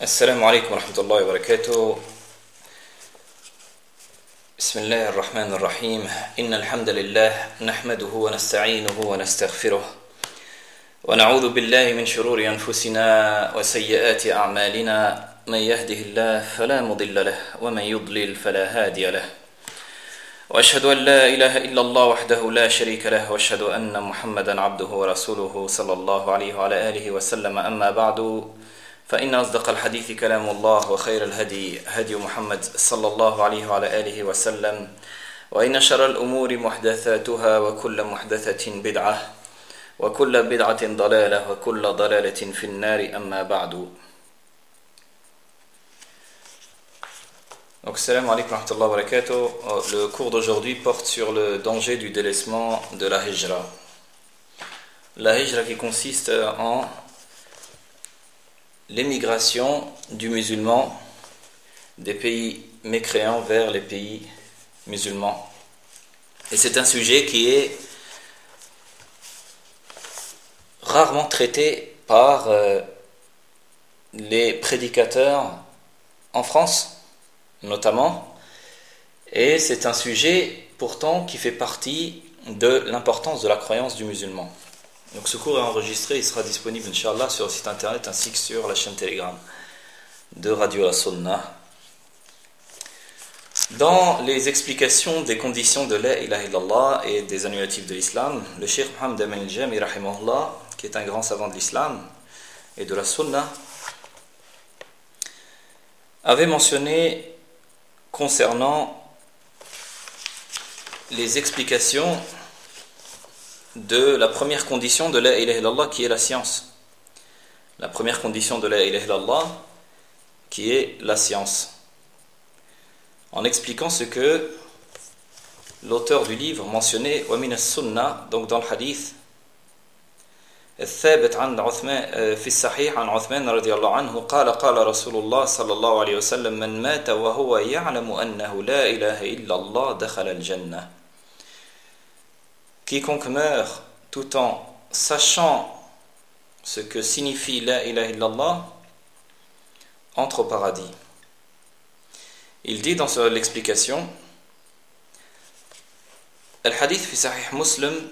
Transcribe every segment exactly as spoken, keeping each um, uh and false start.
السلام عليكم ورحمة الله وبركاته. بسم الله الرحمن الرحيم. إن الحمد لله نحمده ونستعينه ونستغفره ونعوذ بالله من شرور أنفسنا وسيئات أعمالنا. من يهده الله فلا مضل له ومن يضلل فلا هادي له. وأشهد أن لا إله إلا الله وحده لا شريك له وأشهد أن محمدا عبده ورسوله صلى الله عليه وعلى آله وسلم. أما بعد فإن أصدق الحديث كلام الله وخير الهدي هدي محمد صلى الله عليه وعلى آله وسلم وإن شر الأمور محدثاتها وكل محدثة بدعة وكل بدعة ضلالة وكل ضلالة في النار. أما بعد. Donc, salam alaikum wa rahmatullahi wa barakatuh. Le cours d'aujourd'hui porte sur le danger du délaissement de la hijra. La hijra qui consiste en l'émigration du musulman des pays mécréants vers les pays musulmans. Et c'est un sujet qui est rarement traité par euh, les prédicateurs en France, notamment. Et c'est un sujet pourtant qui fait partie de l'importance de la croyance du musulman. Donc ce cours est enregistré, il sera disponible Inch'Allah sur le site internet ainsi que sur la chaîne Telegram de Radio La Sunnah. Dans les explications des conditions de la ilaha illallah et des annulatifs de l'islam, le Cheikh Mohammed Amin al-Jami rahimahullah, qui est un grand savant de l'islam et de la Sunnah, avait mentionné concernant les explications de la première condition de la ilaha illallah qui est la science. La première condition de la ilaha illallah qui est la science. En expliquant ce que l'auteur du livre mentionnait wa min as-sunnah, donc dans le hadith الثابت عن عثمان في الصحيح عن عثمان رضي الله عنه قال قال رسول الله صلى الله عليه وسلم من مات وهو يعلم أنه لا إله إلا الله دخل الجنة. Quiconque meurt tout en sachant ce que signifie la ilaha illallah entre au paradis. Il dit dans l'explication الحديث في صحيح مسلم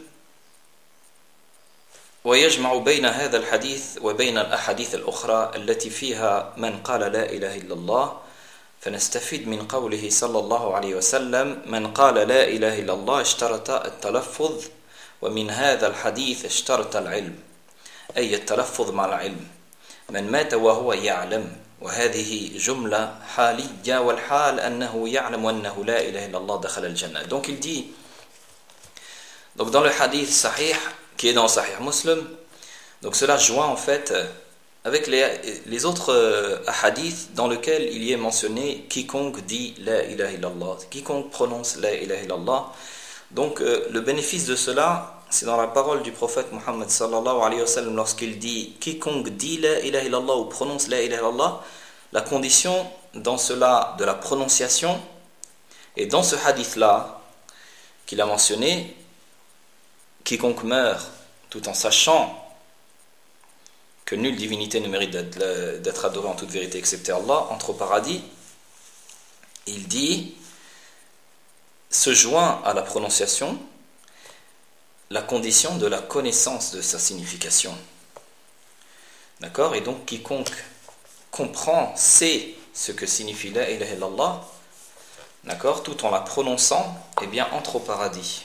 ويجمع بين هذا الحديث وبين الأحاديث الأخرى التي فيها من قال لا إله إلا الله فنستفيد من قوله صلى الله عليه وسلم من قال لا إله إلا الله اشترط التلفظ ومن هذا الحديث اشترط العلم أي التلفظ مع العلم من مات وهو يعلم وهذه جملة حالية والحال أنه يعلم أنه لا إله إلا الله دخل الجنة. Donc il dit, donc dans le hadith sahih qui est dans Sahih Muslim, donc cela joint en fait avec les, les autres euh, hadiths dans lesquels il y est mentionné quiconque dit la ilaha illallah, quiconque prononce la ilaha illallah. Donc euh, le bénéfice de cela, c'est dans la parole du prophète Muhammad sallallahu alayhi wa sallam lorsqu'il dit quiconque dit la ilaha illallah ou prononce la ilaha illallah, la condition dans cela de la prononciation, et dans ce hadith là qu'il a mentionné, quiconque meurt tout en sachant que nulle divinité ne mérite d'être, d'être adorée en toute vérité excepté Allah, entre au paradis. Il dit, se joint à la prononciation la condition de la connaissance de sa signification. D'accord? Et donc quiconque comprend, sait ce que signifie la ilaha illallah, d'accord, tout en la prononçant, eh bien entre au paradis.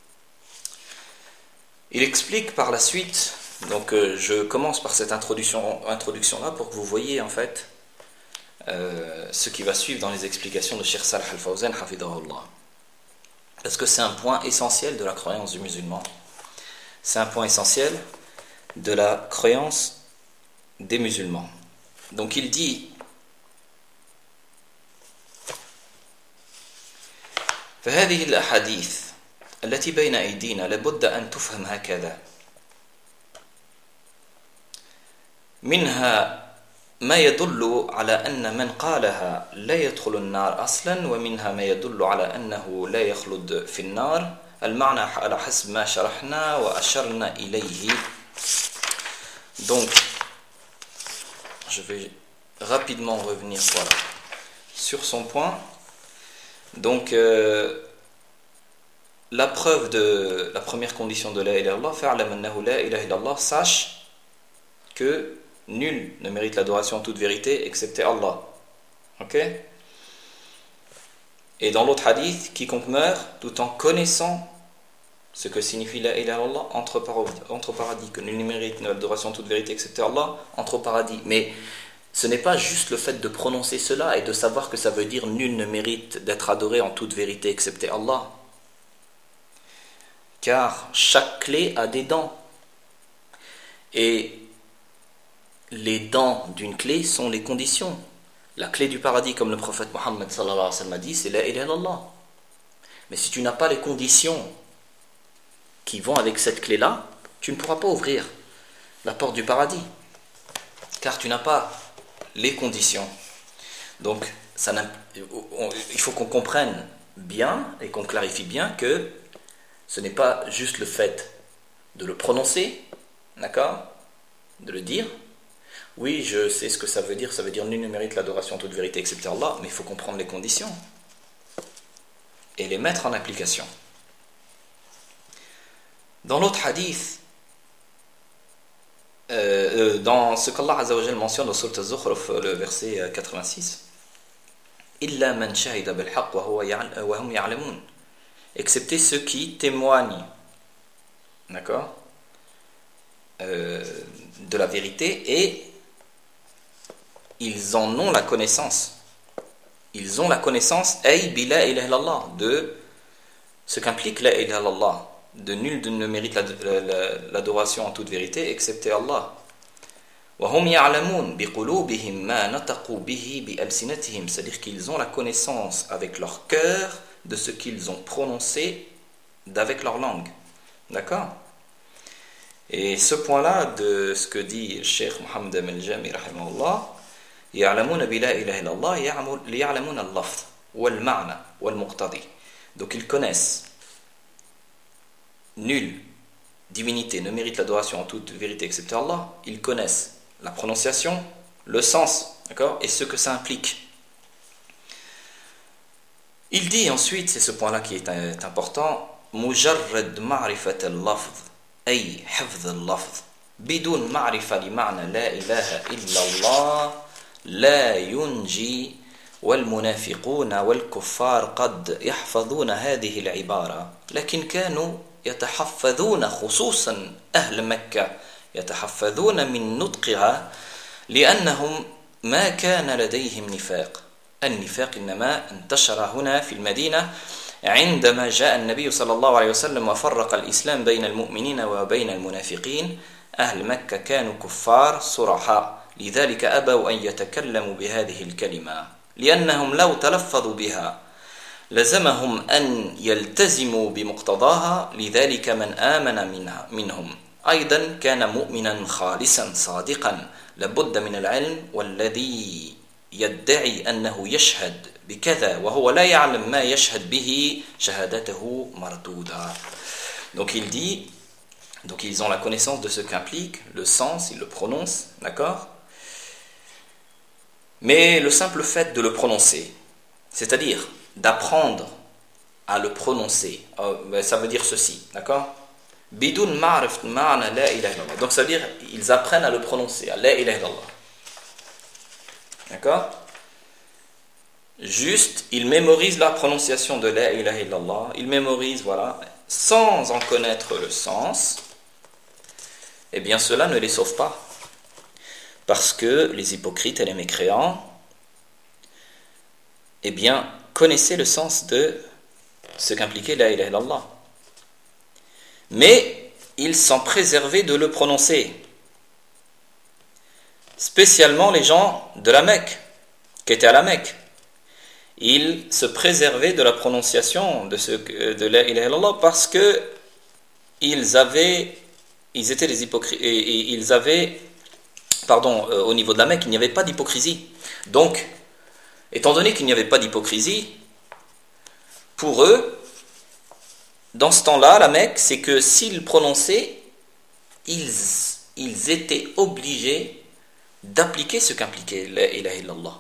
Il explique par la suite, donc euh, je commence par cette introduction, introduction là pour que vous voyez en fait euh, ce qui va suivre dans les explications de Cheikh Salih Al-Fawzan hafidahullah, parce que c'est un point essentiel de la croyance du musulman, c'est un point essentiel de la croyance des musulmans. Donc il dit فهذه الأحاديث التي بين أيدينا لابد أن تفهم هكذا منها ما يدل على أن من قالها لا يدخل النار أصلا ومنها ما يدل على أنه لا يخلد في النار. المعنى على حسب ما شرحنا وأشرنا إليه. Donc je vais rapidement revenir voilà, sur son point. Donc, euh, la preuve de la première condition de la ilaha illallah, fa'lam annahu la ilaha illallah, sache que nul ne mérite l'adoration en toute vérité excepté Allah. Ok? Et dans l'autre hadith, quiconque meurt tout en connaissant ce que signifie la ilaha illallah entre paradis, entre paradis, que nul ne mérite l'adoration en toute vérité excepté Allah, entre au paradis. Mais ce n'est pas juste le fait de prononcer cela et de savoir que ça veut dire nul ne mérite d'être adoré en toute vérité excepté Allah. Car chaque clé a des dents. Et les dents d'une clé sont les conditions. La clé du paradis, comme le prophète Mohammed sallallahu alayhi wa sallam a dit, c'est la ilaha illallah. Mais si tu n'as pas les conditions qui vont avec cette clé-là, tu ne pourras pas ouvrir la porte du paradis. Car tu n'as pas les conditions. Donc, ça on, il faut qu'on comprenne bien et qu'on clarifie bien que ce n'est pas juste le fait de le prononcer, d'accord, de le dire. Oui, je sais ce que ça veut dire, ça veut dire nul ne mérite l'adoration en toute vérité excepté Allah, mais il faut comprendre les conditions et les mettre en application. Dans l'autre hadith, euh, dans ce qu'Allah Azza wa Jal mentionne dans Sourate Az-Zukhruf, le verset quatre-vingt-six, Illa man shahida bil haqq wa hum ya'lamun, excepté ceux qui témoignent, d'accord, euh, de la vérité et ils en ont la connaissance. Ils ont la connaissance ay bi la ilaha illallah, de ce qu'implique la ilaha illallah, de nul ne mérite l'adoration en toute vérité excepté Allah. Wa hum ya'lamun bi qulubihim ma nataqu bihi bi alsinatihim, c'est-à-dire qu'ils ont la connaissance avec leur cœur de ce qu'ils ont prononcé d'avec leur langue. D'accord? Et ce point-là de ce que dit Cheikh Mohammed al-Jami rahimahullah, يعلمون بلا إله إلا الله يعلمون اللفظ والمعنى والمقتضي. Donc ils connaissent, nulle divinité ne mérite l'adoration en toute vérité excepté Allah. Ils connaissent la prononciation, le sens, d'accord, et ce que ça implique. Il dit ensuite, c'est ce point-là qui est important, مجرد معرفة اللفظ أي حفظ اللفظ بدون معرفة لمعنى لا إله إلا الله لا ينجي والمنافقون والكفار قد يحفظون هذه العبارة لكن كانوا يتحفظون خصوصا أهل مكة يتحفظون من نطقها لأنهم ما كان لديهم نفاق. النفاق إنما انتشر هنا في المدينة عندما جاء النبي صلى الله عليه وسلم وفرق الإسلام بين المؤمنين وبين المنافقين. أهل مكة كانوا كفار صرحاء لذلك أبوا أن يتكلموا بهذه الكلمة لأنهم لو تلفظوا بها لزمهم أن يلتزموا بمقتضاها لذلك من آمن منها منهم أيضا كان مؤمنا خالصا صادقا لابد من العلم والذي يدعي أنه يشهد بكذا وهو لا يعلم ما يشهد به شهادته مردودة. Donc il dit, donc ils ont la connaissance de ce qu'implique le sens, ils le prononcent, d'accord, mais le simple fait de le prononcer, c'est-à-dire d'apprendre à le prononcer, ça veut dire ceci, d'accord, bidun ma'rif ma'na la ilaha illallah, donc ça veut dire ils apprennent à le prononcer, à la ilaha illallah, d'accord, juste ils mémorisent la prononciation de la ilaha illallah, ils mémorisent, voilà, sans en connaître le sens, eh bien cela ne les sauve pas. Parce que les hypocrites et les mécréants, eh bien, connaissaient le sens de ce qu'impliquait la ilaha illallah. Mais ils s'en préservaient de le prononcer. Spécialement les gens de la Mecque, qui étaient à la Mecque. Ils se préservaient de la prononciation de, ce, de la ilaha illallah parce que ils avaient, ils étaient des hypocrites, et, et ils avaient, pardon, euh, au niveau de la Mecque, il n'y avait pas d'hypocrisie. Donc, étant donné qu'il n'y avait pas d'hypocrisie, pour eux, dans ce temps-là, la Mecque, c'est que s'ils prononçaient, ils, ils étaient obligés d'appliquer ce qu'impliquait la ilaha illallah.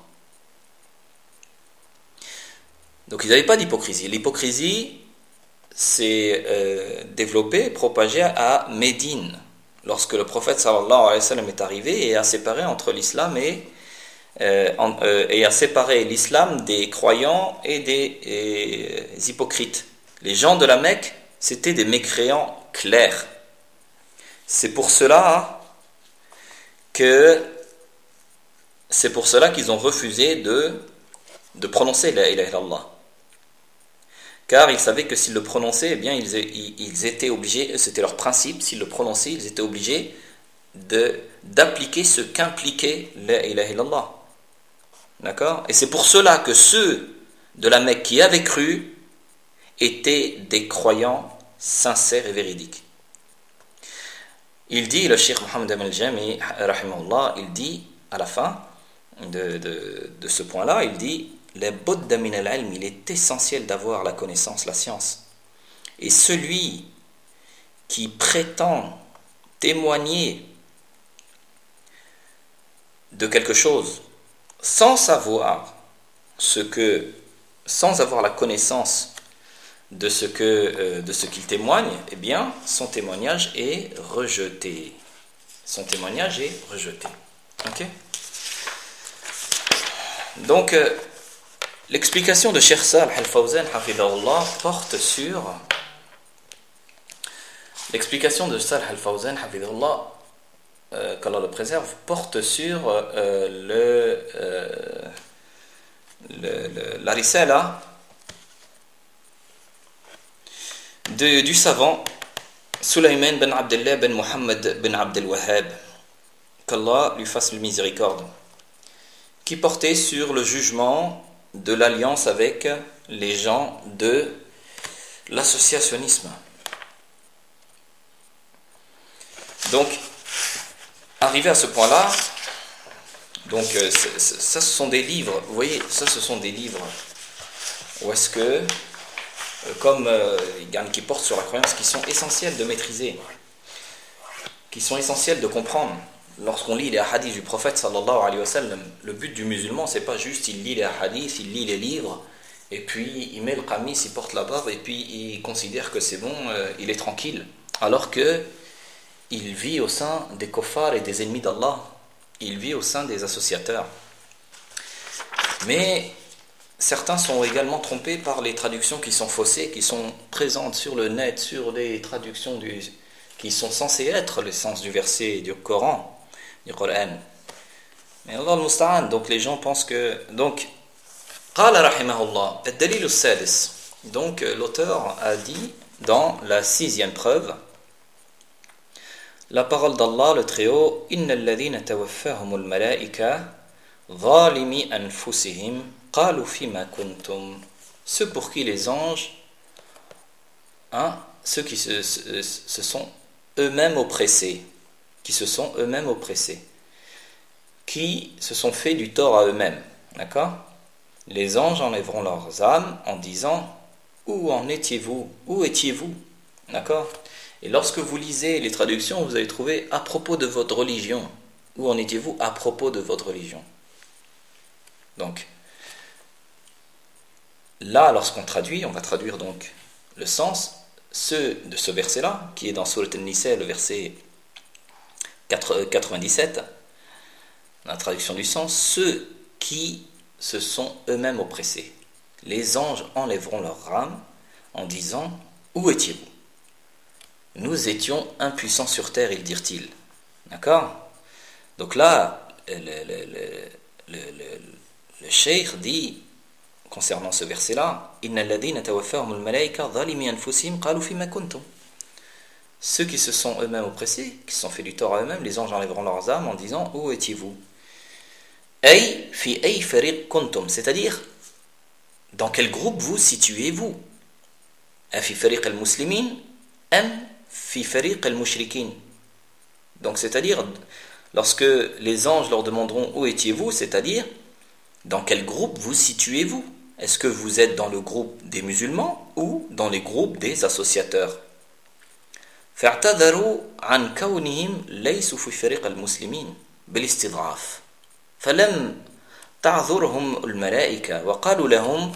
Donc ils n'avaient pas d'hypocrisie. L'hypocrisie s'est euh, développée, propagée à Médine, lorsque le prophète sallallahu alayhi wa sallam est arrivé et a séparé entre l'islam et, euh, en, euh, et a séparé l'islam des croyants et des, et, des hypocrites. Les gens de la Mecque, c'était des mécréants clairs. C'est pour cela que c'est pour cela qu'ils ont refusé de, de prononcer la ilaha illallah. Car ils savaient que s'ils le prononçaient, eh bien ils, ils étaient obligés, c'était leur principe, s'ils le prononçaient, ils étaient obligés de, d'appliquer ce qu'impliquait la ilaha illallah. D'accord ? Et c'est pour cela que ceux de la Mecque qui avaient cru étaient des croyants sincères et véridiques. Il dit, le Cheikh Mohammed al-Jami, rahimahullah, il dit à la fin de, de, de ce point-là, il dit la budda min al-ilm, il est essentiel d'avoir la connaissance, la science. Et celui qui prétend témoigner de quelque chose sans savoir ce que, sans avoir la connaissance de ce que, euh, de ce qu'il témoigne, eh bien, son témoignage est rejeté. Son témoignage est rejeté. Ok ? Donc, euh, l'explication de Cheikh Salih al-Fawzan hafidahullah porte sur l'explication de Salih al-Fawzan hafidahullah euh, qu'Allah le préserve porte sur euh, le, euh, le, le la risala de, du savant Sulayman ben Abdullah ben Muhammad ben Abdel Wahhab, qu'Allah lui fasse le miséricorde, qui portait sur le jugement de l'alliance avec les gens de l'associationnisme. Donc, arrivé à ce point-là, donc c'est, c'est, ça ce sont des livres, vous voyez, ça ce sont des livres où est-ce que, comme euh, qui portent sur la croyance, qui sont essentiels de maîtriser, qui sont essentiels de comprendre. Lorsqu'on lit les hadiths du prophète sallallahu alayhi wa sallam, le but du musulman, c'est pas juste il lit les hadiths, il lit les livres, et puis il met le qamis, il porte la barbe, et puis il considère que c'est bon, euh, il est tranquille. Alors que il vit au sein des kuffars et des ennemis d'Allah, il vit au sein des associateurs. Mais certains sont également trompés par les traductions qui sont faussées, qui sont présentes sur le net, sur les traductions du, qui sont censées être le sens du verset du Coran, du Coran. Mais Allah al-Musta'an, donc les gens pensent que... Donc, قال رحمه الله الدليل السادس. Donc l'auteur a dit dans la sixième preuve, la parole d'Allah le Très-Haut, إن الذين توفاهم الملائكة ظالمي أنفسهم قالوا فيما كنتم. Ceux pour qui les anges, hein, ceux qui se, se, se sont eux-mêmes oppressés, qui se sont eux-mêmes oppressés, qui se sont fait du tort à eux-mêmes, d'accord ? Les anges enlèveront leurs âmes en disant « Où en étiez-vous ? Où étiez-vous » D'accord ? Et lorsque vous lisez les traductions, vous allez trouver « À propos de votre religion ». Où en étiez-vous à propos de votre religion ? Donc, là, lorsqu'on traduit, on va traduire donc le sens ce, de ce verset-là, qui est dans Surat An-Nisa, le verset quatre-vingt-dix-sept, la traduction du sens, ceux qui se sont eux-mêmes oppressés. Les anges enlèveront leur âme en disant « Où étiez-vous ? Nous étions impuissants sur terre, ils dirent-ils. » D'accord ? Donc là, le, le, le, le, le, le cheikh dit, concernant ce verset-là, « Inna alladhina tawaffahum al-malaika zalimi anfusihim qalu fima kuntum. » Ceux qui se sont eux-mêmes oppressés, qui se sont fait du tort à eux-mêmes, les anges enlèveront leurs âmes en disant « Où étiez-vous » Ay fi ay fariq kuntum, c'est-à-dire dans quel groupe vous situez-vous? Fi fariq al-muslimin am fi fariq al-mushrikin. Donc c'est-à-dire lorsque les anges leur demanderont où étiez-vous, c'est-à-dire dans quel groupe vous situez-vous? Est-ce que vous êtes dans le groupe des musulmans ou dans les groupes des associateurs? فاعتذروا عن كونهم ليسوا في فريق المسلمين بالاستضعاف فلم تعذرهم الملائكة وقالوا لهم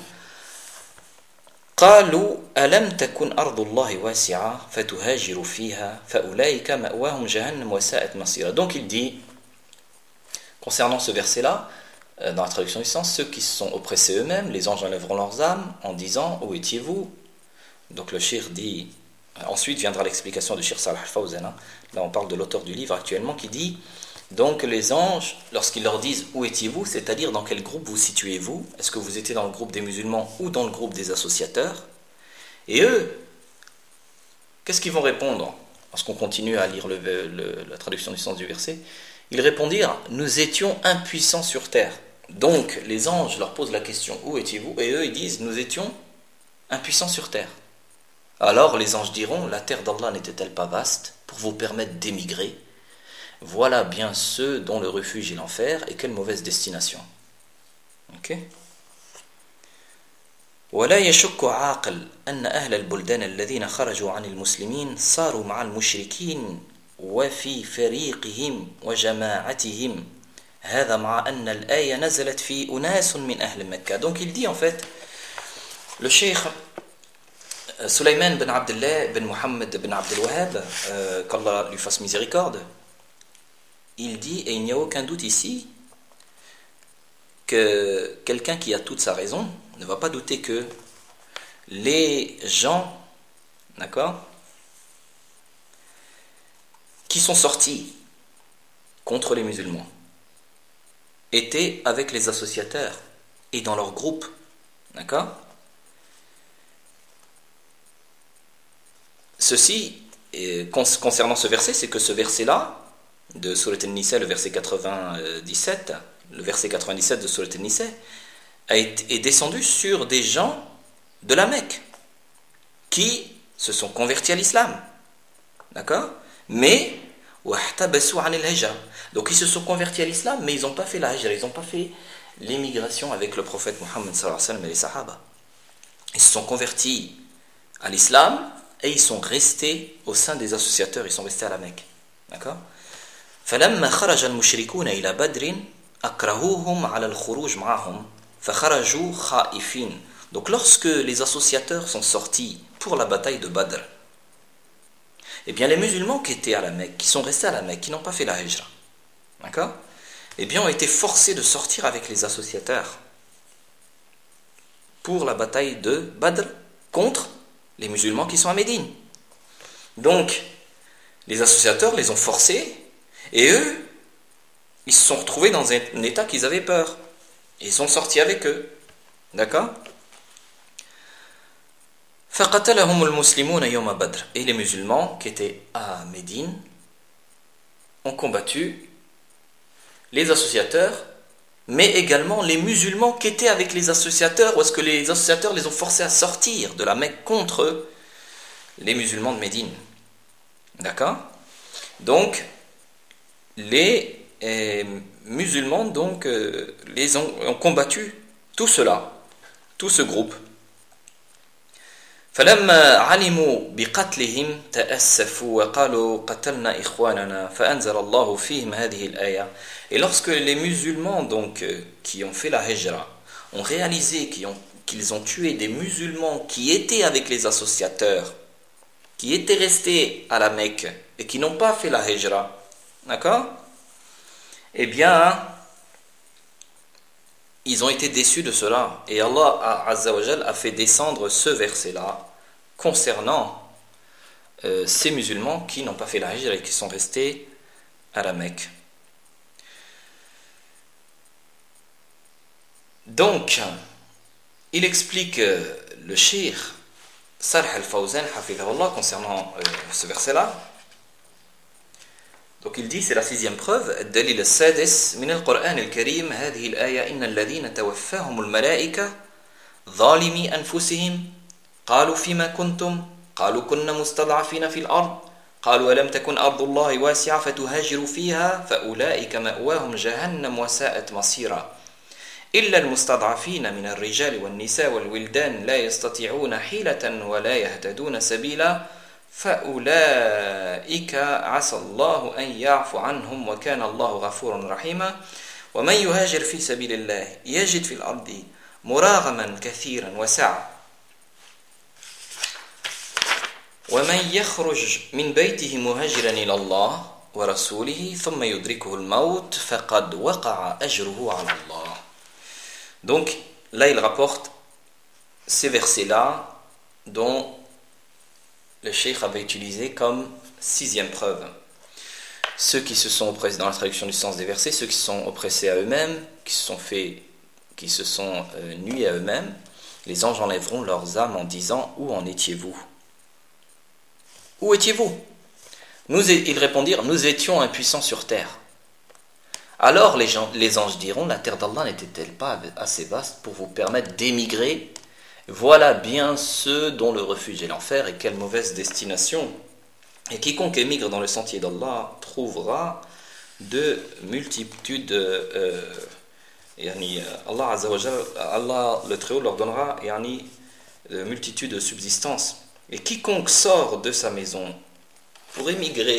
قالوا ألم تكن أرض الله واسعة فتهاجروا فيها فأولئك مأواهم جهنم وساءت مصيرا. Donc il dit concernant ce verset-là, dans la traduction du sens, ceux qui se sont oppressés eux-mêmes, les anges enlèveront leurs âmes en disant où étiez-vous? Donc le shir dit, ensuite viendra l'explication du shir Salah al-Fawzan. Là on parle de l'auteur du livre actuellement qui dit donc les anges, lorsqu'ils leur disent où étiez-vous, c'est-à-dire dans quel groupe vous situez-vous, est-ce que vous étiez dans le groupe des musulmans ou dans le groupe des associateurs? Et eux, qu'est-ce qu'ils vont répondre lorsqu'on continue à lire le, le, la traduction du sens du verset? Ils répondirent nous étions impuissants sur terre. Donc les anges leur posent la question où étiez-vous? Et eux ils disent nous étions impuissants sur terre. Alors les anges diront la terre d'Allah n'était-elle pas vaste pour vous permettre d'émigrer? Voilà bien ceux dont le refuge est l'enfer, et quelle mauvaise destination. Ok. ولا يشك عاقل أن أهل البلدان الذين خرجوا عن المسلمين صاروا مع المشركين وفي فريقهم وجماعتهم هذا مع أن الآية نزلت في أناس من أهل مكة. Donc il dit en fait, le cheikh Sulayman ben Abdullah ben Muhammad ben Abdel Wahhab, euh, qu'Allah lui fasse miséricorde, il dit, et il n'y a aucun doute ici, que quelqu'un qui a toute sa raison ne va pas douter que les gens, d'accord, qui sont sortis contre les musulmans étaient avec les associateurs et dans leur groupe, d'accord. Ceci, concernant ce verset, c'est que ce verset-là, de Surat An-Nisa, le verset quatre-vingt-dix-sept, le verset quatre-vingt-dix-sept de Surat An-Nisa, est descendu sur des gens de la Mecque qui se sont convertis à l'islam, d'accord, mais donc ils se sont convertis à l'islam, mais ils n'ont pas fait la hijra, ils n'ont pas fait l'émigration avec le prophète Mohammed sallallahu alayhi wa sallam et les sahaba. Ils se sont convertis à l'islam et ils sont restés au sein des associateurs, ils sont restés à la Mecque, d'accord. فلما خرج المشركون إلى بدر أكرهوهم على الخروج معهم فخرجوا خائفين. Donc lorsque les associateurs sont sortis pour la bataille de Badr, eh bien les musulmans qui étaient à la Mecque, qui sont restés à la Mecque, qui n'ont pas fait la hijra, d'accord, eh bien ont été forcés de sortir avec les associateurs pour la bataille de Badr contre les musulmans qui sont à Médine. Donc les associateurs les ont forcés. Et eux, ils se sont retrouvés dans un état qu'ils avaient peur. Ils sont sortis avec eux. D'accord? فَقَتَلَهُمُ الْمُسْلِمُونَ يَوْمَ بَدْرٍ. Et les musulmans qui étaient à Médine ont combattu les associateurs, mais également les musulmans qui étaient avec les associateurs, ou est-ce que les associateurs les ont forcés à sortir de la Mecque contre les musulmans de Médine. D'accord? Donc, les euh, musulmans donc euh, les ont, ont combattu tout cela, tout ce groupe. فلما علموا بقتلهم تأسفوا وقالوا قتلنا إخواننا فأنزل الله فيهم هذه الآية. Et lorsque les musulmans donc euh, qui ont fait la hijra ont réalisé qu'ils ont, qu'ils ont tué des musulmans qui étaient avec les associateurs, qui étaient restés à la Mecque et qui n'ont pas fait la hijra, d'accord, eh bien ils ont été déçus de cela, et Allah Azza wa Jal a fait descendre ce verset-là concernant euh, ces musulmans qui n'ont pas fait la hijra et qui sont restés à la Mecque. Donc, il explique euh, le cheikh Salih al-Fawzan hafidhahullah concernant euh, ce verset-là. Donc il dit, c'est la sixième preuve, الدليل السادس من القرآن الكريم هذه الآية إن الذين توفاهم الملائكة ظالمي أنفسهم قالوا فيما كنتم قالوا كنا مستضعفين في الأرض قالوا ألم تكن أرض الله واسعة فتهاجروا فيها فأولئك مأواهم جهنم وساءت مصيرا إلا المستضعفين من الرجال والنساء والولدان لا يستطيعون حيلة ولا يهتدون سبيلا فأولئك عسى الله أن يعفو عنهم وكان الله غفورا رحيما ومن يهاجر في سبيل الله يجد في الأرض مراغما كثيرا وسعة ومن يخرج من بيته مهاجرا إلى الله ورسوله ثم يدركه الموت فقد وقع أجره على الله. Donc là il rapporte ces versets-là dont le cheikh avait utilisé comme sixième preuve. Ceux qui se sont oppressés, dans la traduction du sens des versets, ceux qui se sont oppressés à eux-mêmes, qui se sont fait, qui se sont euh, nuits à eux-mêmes, les anges enlèveront leurs âmes en disant « Où en étiez-vous » Où étiez-vous? Nous, ils répondirent, nous étions impuissants sur terre. Alors les, gens, les anges diront, la terre d'Allah n'était-elle pas assez vaste pour vous permettre d'émigrer? Voilà bien ceux dont le refuge est l'enfer, et quelle mauvaise destination. Et quiconque émigre dans le sentier d'Allah trouvera de multitudes, euh, yani, Allah Azza wa Jal, Allah le Très-Haut leur donnera yani, de multitudes de subsistances. Et quiconque sort de sa maison pour émigrer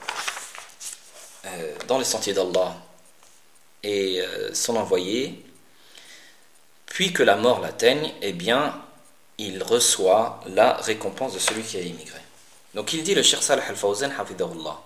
euh, dans les sentiers d'Allah et euh, son envoyé, puis que la mort l'atteigne, eh bien, il reçoit la récompense de celui qui a émigré. Donc il dit le Cheikh Salih Al-Fawzan hafidahullah,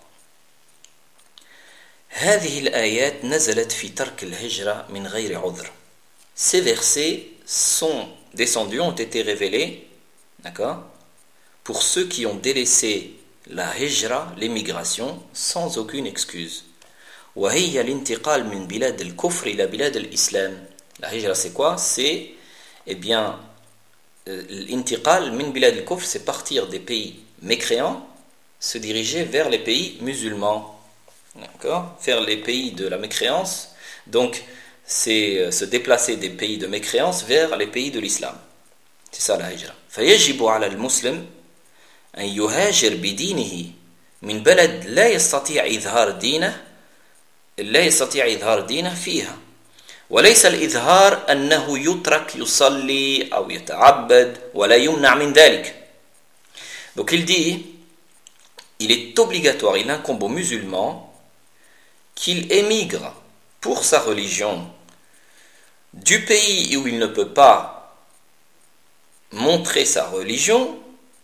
هذه الآيات نزلت في ترك الهجرة من غير عذر. Ces versets sont descendus, ont été révélés, d'accord, pour ceux qui ont délaissé la hijra, l'émigration, sans aucune excuse. وهي الانتقال من بلاد الكفر إلى بلاد الإسلام. La hijra c'est quoi? C'est, eh bien, l'intiqal min bilad al-kufr, c'est partir des pays mécréants, se diriger vers les pays musulmans. D'accord? Faire les pays de la mécréance, donc c'est se déplacer des pays de mécréance vers les pays de l'islam. C'est ça la hijra. فيجب على المسلم أن يهاجر بدينه من بلد لا يستطيع إظهار دينه لا يستطيع إظهار دينه فيها. وليس الإظهار أنه يترك يصلي أو يتعبد ولا يمنع من ذلك. Donc il dit, il est obligatoire, il incombe aux musulmans qu'il émigre pour sa religion du pays où il ne peut pas montrer sa religion,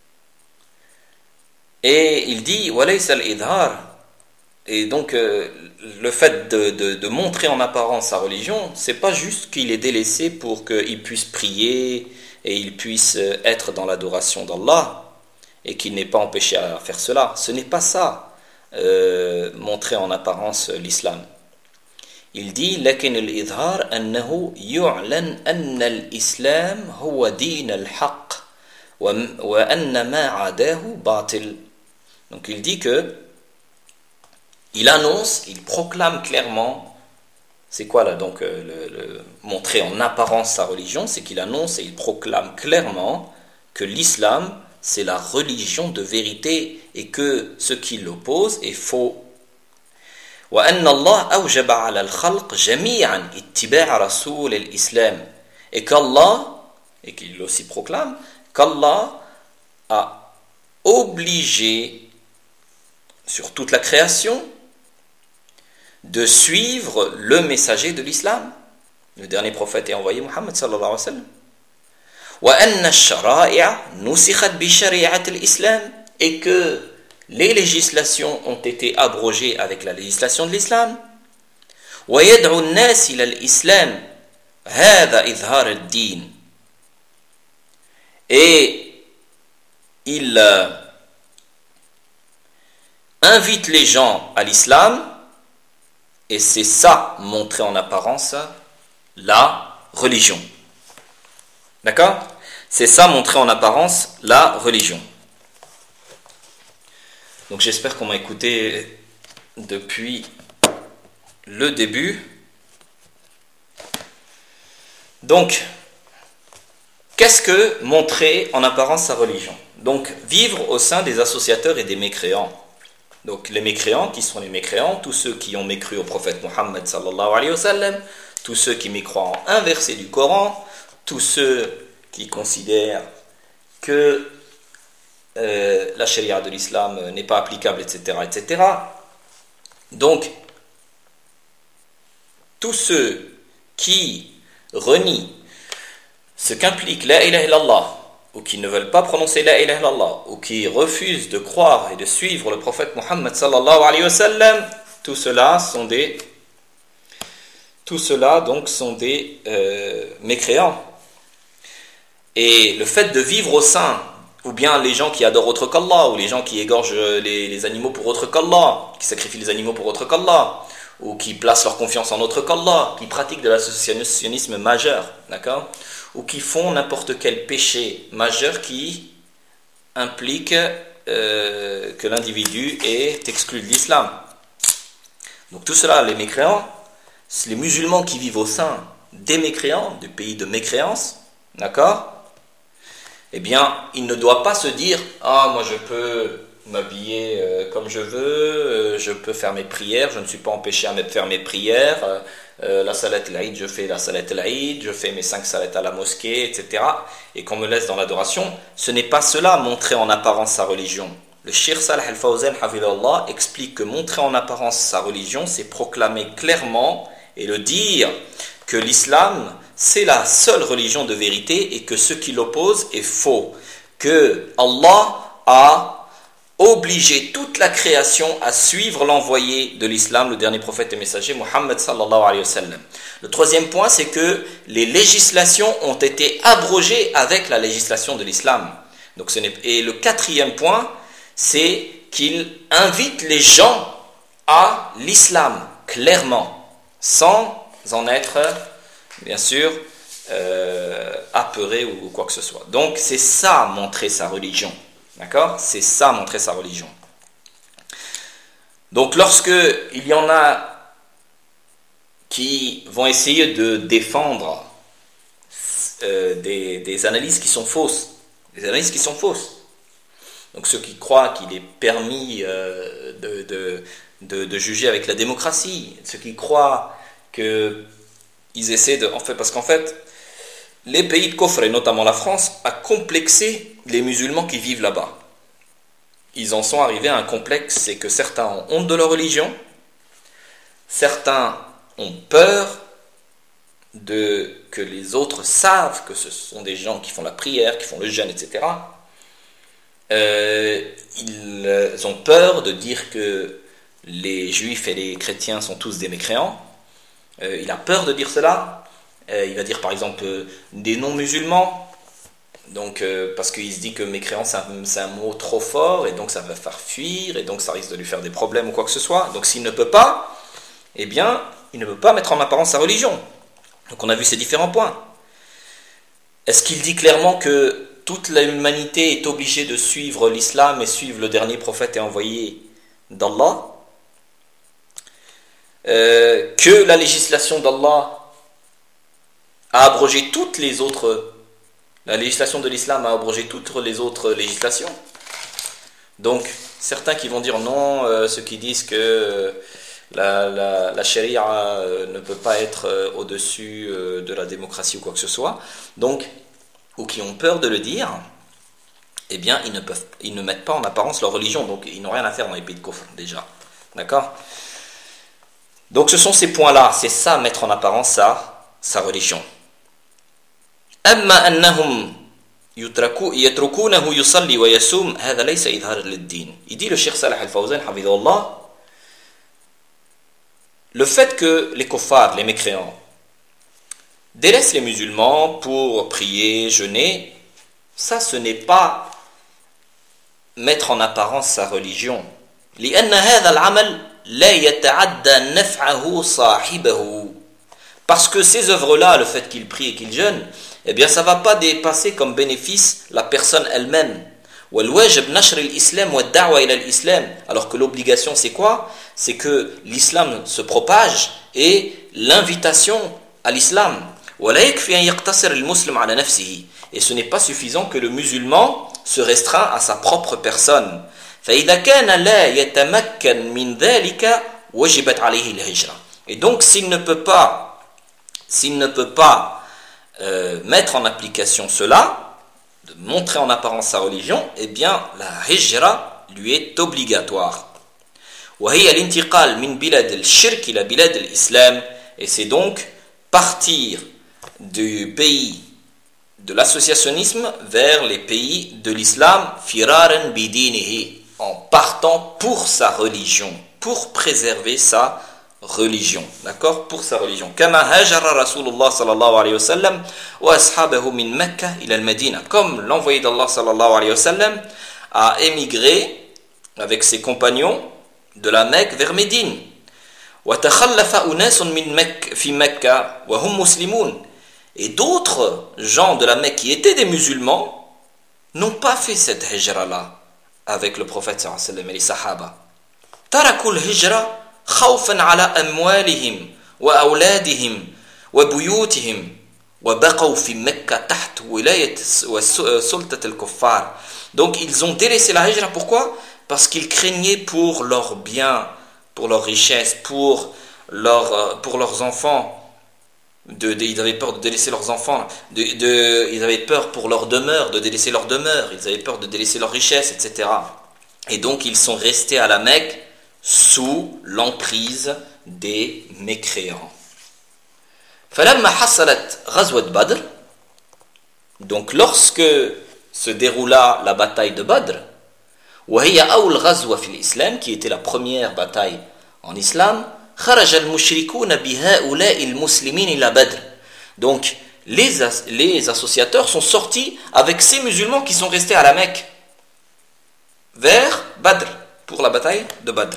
et il dit وليس الإظهار. Et donc, euh, le fait de, de, de montrer en apparence sa religion, c'est pas juste qu'il est délaissé pour qu'il puisse prier et il puisse être dans l'adoration d'Allah et qu'il n'est pas empêché à faire cela. Ce n'est pas ça, euh, montrer en apparence l'islam. Il dit لكن الإظهار أنه يعلن أن الإسلام هو دين الحق وأن ما عداه باطل. Donc il dit que il annonce, il proclame clairement, c'est quoi là donc euh, le, le, montrer en apparence sa religion, c'est qu'il annonce et il proclame clairement que l'islam c'est la religion de vérité et que ce qui l'oppose est faux. وأن الله أوجب على الخلق جميعا اتباع رسول الإسلام, et qu'Allah, et qu'il aussi proclame, qu'Allah a obligé sur toute la création de suivre le messager de l'islam, le dernier prophète et envoyé Muhammad sallallahu alayhi wa sallam. وأن الشرائع نسخت بشريعة الإسلام, et que les législations ont été abrogées avec la législation de l'islam. ويدعو الناس إلى الإسلام هذا إظهار الدين, et il euh, invite les gens à l'islam, et c'est ça, montrer en apparence la religion. D'accord? C'est ça, montrer en apparence la religion. Donc j'espère qu'on m'a écouté depuis le début. Donc, qu'est-ce que montrer en apparence sa religion? Donc, vivre au sein des associateurs et des mécréants. Donc les mécréants, qui sont les mécréants, tous ceux qui ont mécru au prophète Muhammad sallallahu alayhi wa sallam, tous ceux qui mécroient en un verset du Coran, tous ceux qui considèrent que euh, la charia de l'islam n'est pas applicable, et cetera, et cetera. Donc, tous ceux qui renient ce qu'implique la ilaha illallah, ou qui ne veulent pas prononcer la ilaha illallah, ou qui refusent de croire et de suivre le prophète Muhammad sallallahu alayhi wa sallam, tout cela sont des tout cela donc sont des euh, mécréants. Et le fait de vivre au sein, ou bien les gens qui adorent autre qu'Allah, ou les gens qui égorgent les, les animaux pour autre qu'Allah, qui sacrifient les animaux pour autre qu'Allah, ou qui placent leur confiance en autre qu'Allah, qui pratiquent de l'associationnisme majeur, d'accord, ou qui font n'importe quel péché majeur qui implique euh, que l'individu est exclu de l'islam. Donc tout cela, les mécréants, les musulmans qui vivent au sein des mécréants, du pays de mécréance, d'accord, eh bien, il ne doit pas se dire « Ah, moi je peux m'habiller euh, comme je veux, euh, je peux faire mes prières, je ne suis pas empêché à faire mes prières, euh, euh, la salat al-Eid, je fais la salat al-Eid, je fais mes cinq salats à la mosquée, et cetera. Et qu'on me laisse dans l'adoration. » Ce n'est pas cela, montrer en apparence sa religion. Le Cheikh Salih al-Fawzan, hafidhahullah, explique que montrer en apparence sa religion, c'est proclamer clairement et le dire que l'islam, c'est la seule religion de vérité et que ce qui l'oppose est faux. Que Allah a obligé toute la création à suivre l'envoyé de l'islam, le dernier prophète et messager, Muhammad sallallahu alayhi wa sallam. Le troisième point, c'est que les législations ont été abrogées avec la législation de l'islam. Donc, ce n'est... Et le quatrième point, c'est qu'il invite les gens à l'islam, clairement, sans en être, bien sûr, euh, apeuré ou quoi que ce soit. Donc, c'est ça, montrer sa religion. D'accord ? C'est ça, montrer sa religion. Donc, lorsque il y en a qui vont essayer de défendre euh, des, des analyses qui sont fausses, des analyses qui sont fausses, donc ceux qui croient qu'il est permis euh, de, de, de, de juger avec la démocratie, ceux qui croient qu'ils essaient de... En fait, parce qu'en fait, les pays de Kofr, et notamment la France, a complexé les musulmans qui vivent là-bas. Ils en sont arrivés à un complexe, c'est que certains ont honte de leur religion, certains ont peur de que les autres savent que ce sont des gens qui font la prière, qui font le jeûne, et cetera. Euh, ils ont peur de dire que les juifs et les chrétiens sont tous des mécréants. Euh, il a peur de dire cela. Euh, il va dire par exemple euh, des non-musulmans, donc euh, parce qu'il se dit que mécréant c'est un, c'est un mot trop fort et donc ça va faire fuir et donc ça risque de lui faire des problèmes ou quoi que ce soit. Donc s'il ne peut pas, eh bien il ne peut pas mettre en apparence sa religion. Donc on a vu ces différents points. Est-ce qu'il dit clairement que toute l'humanité est obligée de suivre l'islam et suivre le dernier prophète et envoyé d'Allah, euh, que la législation d'Allah a abrogé toutes les autres, la législation de l'islam a abrogé toutes les autres législations. Donc certains qui vont dire non, euh, ceux qui disent que euh, la, la, la charia euh, ne peut pas être euh, au-dessus euh, de la démocratie ou quoi que ce soit, donc ou qui ont peur de le dire, eh bien, ils ne, peuvent, ils ne mettent pas en apparence leur religion, donc ils n'ont rien à faire dans les pays de Kufr, déjà. D'accord ? Donc ce sont ces points-là, c'est ça, mettre en apparence sa, sa religion. أما أنهم يتركونه يصلي ويصوم هذا ليس إظهار للدين. Il dit le Cheikh Salih al-Fawzan, hafidhahullah, le fait que les kuffars, les mécréants, délaisse les musulmans pour prier, jeûner, ça ce n'est pas mettre en apparence sa religion. لأن هذا العمل لا يتعدى نفعه صاحبه. Parce que ces œuvres-là, le fait qu'ils prient et qu'ils jeûnent, eh bien ça ne va pas dépasser comme bénéfice la personne elle-même. والواجب نشر الإسلام والدعوة إلى الإسلام. Alors que l'obligation c'est quoi ? C'est que l'islam se propage et l'invitation à l'islam. Et ce n'est pas suffisant que le musulman se restreint à sa propre personne. Et donc s'il ne peut pas s'il ne peut pas euh, mettre en application cela, de montrer en apparence sa religion, eh bien la hijra lui est obligatoire. وهي الانتقال من بلاد الشرك إلى بلاد الإسلام, et c'est donc partir du pays de l'associationnisme vers les pays de l'islam, firaran bidinihi, en partant pour sa religion, pour préserver sa religion, d'accord, pour sa religion. كما هاجر رسول الله صلى الله عليه وسلم وأصحابه من مكة إلى المدينة, comme l'envoyé d'Allah صلى الله عليه وسلم a émigré avec ses compagnons de la Mecque vers Médine. وتخلف أناس من مكة في مكة وهم مسلمون, et d'autres gens de la Mecque qui étaient des musulmans n'ont pas fait cette hijra là avec le prophète sallallahu alayhi wa sallam et les sahaba. تركوا الهجرة خوفا على أموالهم وأولادهم وبيوتهم وبقوا في مكة تحت ولاية سلطة الكفار. Donc ils ont délaissé la hijra. Pourquoi? Parce qu'ils craignaient pour leurs biens, pour leurs richesses, pour, leur, pour leurs enfants. De, de, ils avaient peur de délaisser leurs enfants. De, de, ils avaient peur pour leur demeure, de délaisser leur demeure. Ils avaient peur de délaisser leurs richesses, et cetera. Et donc ils sont restés à la Mecque sous l'emprise des mécréants. فلما حصلت غزوة بدر, donc lorsque se déroula la bataille de Badr, وهي أول غزوة في الإسلام, qui était la première bataille en islam, خرج المشركون بهؤلاء المسلمين إلى بدر. Donc les, as, les associateurs sont sortis avec ces musulmans qui sont restés à la Mecque vers Badr, pour la bataille de Badr.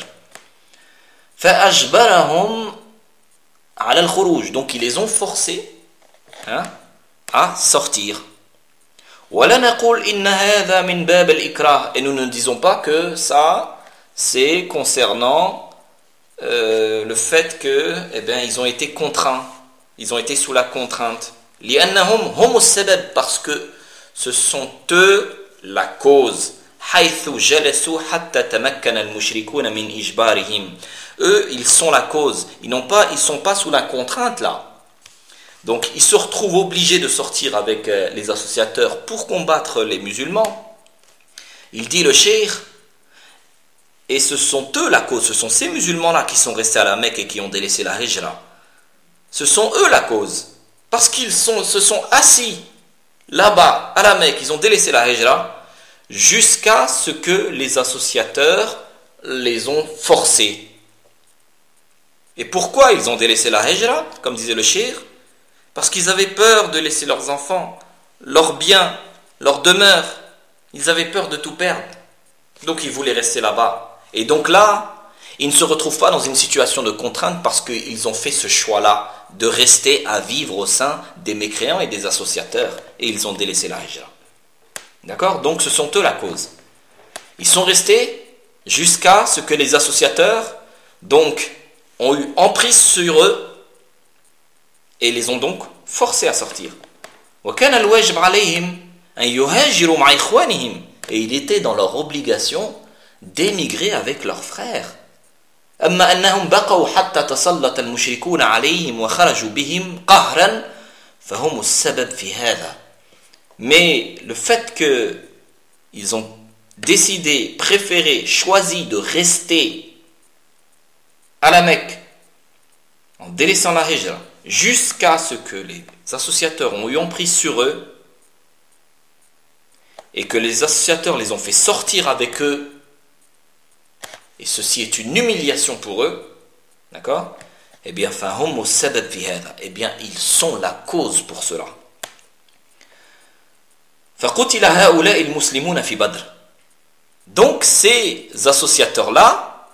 فأجبرهم على الخروج, donc ils les ont forcés, hein, à sortir. ولا نقول إن هذا من باب الإكراه, et nous ne disons pas que ça c'est concernant euh, le fait que eh bien ils ont été contraints, ils ont été sous la contrainte. لأنهم هم السبب, parce que ce sont eux la cause. حيث جلسوا حتى تمكن المشركون من إجبارهم. Eux, ils sont la cause. Ils n'ont pas, ils sont pas sous la contrainte là. Donc, ils se retrouvent obligés de sortir avec euh, les associateurs pour combattre les musulmans. Il dit le cheikh, et ce sont eux la cause. Ce sont ces musulmans-là qui sont restés à la Mecque et qui ont délaissé la hijra. Ce sont eux la cause. Parce qu'ils sont, se sont assis là-bas à la Mecque, ils ont délaissé la hijra jusqu'à ce que les associateurs les ont forcés. Et pourquoi ils ont délaissé la hijra, comme disait le cheikh? Parce qu'ils avaient peur de laisser leurs enfants, leurs biens, leurs demeures. Ils avaient peur de tout perdre. Donc ils voulaient rester là-bas. Et donc là, ils ne se retrouvent pas dans une situation de contrainte parce qu'ils ont fait ce choix-là de rester à vivre au sein des mécréants et des associateurs. Et ils ont délaissé la hijra. D'accord? Donc ce sont eux la cause. Ils sont restés jusqu'à ce que les associateurs donc ont eu emprise sur eux et les ont donc forcés à sortir. Et il était dans leur obligation d'émigrer avec leurs frères. Mais le fait qu'ils ont décidé, préféré, choisi de rester à la Mecque en délaissant la hijra jusqu'à ce que les associateurs ont eu emprise sur eux et que les associateurs les ont fait sortir avec eux, et ceci est une humiliation pour eux, d'accord? Eh bien, eh bien, ils sont la cause pour cela. Donc ces associateurs-là,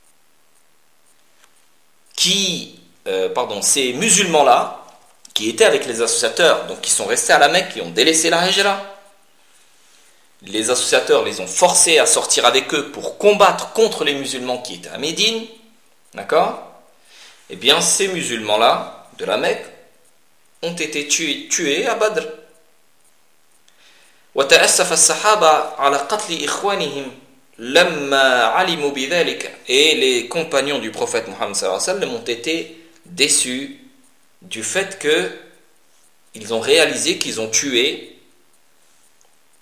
qui, euh, pardon, ces musulmans-là, qui étaient avec les associateurs, donc qui sont restés à la Mecque, qui ont délaissé la hijra, les associateurs les ont forcés à sortir avec eux pour combattre contre les musulmans qui étaient à Médine, d'accord? Eh bien, ces musulmans-là, de la Mecque, ont été tués, tués à Badr. وتأسف الصحابة على قتل إخوانهم لما علموا بذلك. Et les compagnons du prophète Mohammed sallallahu alayhi wa sallam ont été déçus du fait que ils ont réalisé qu'ils ont tué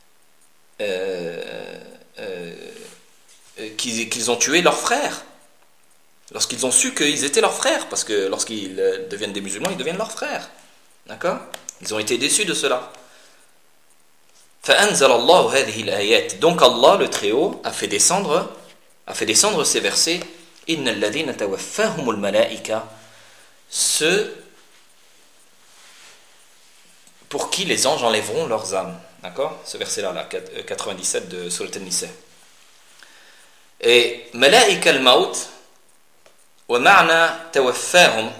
qu'ils, qu'ils ont tué leurs frères. Lorsqu'ils ont su qu'ils étaient leurs frères, parce que lorsqu'ils deviennent des musulmans, ils deviennent leurs frères. D'accord? Ils ont été déçus de cela. فأنزل الله هذه الآيات. Donc Allah, le Très-Haut, a fait descendre, a fait descendre ces versets. إن الذين توفاهم الملائكة, ceux pour qui les anges enlèveront leurs âmes. D'accord? Ce verset-là, là, quatre-vingt-dix-sept de Surat An-Nisa. Et ملائكة الموت ومعنى توفاهم.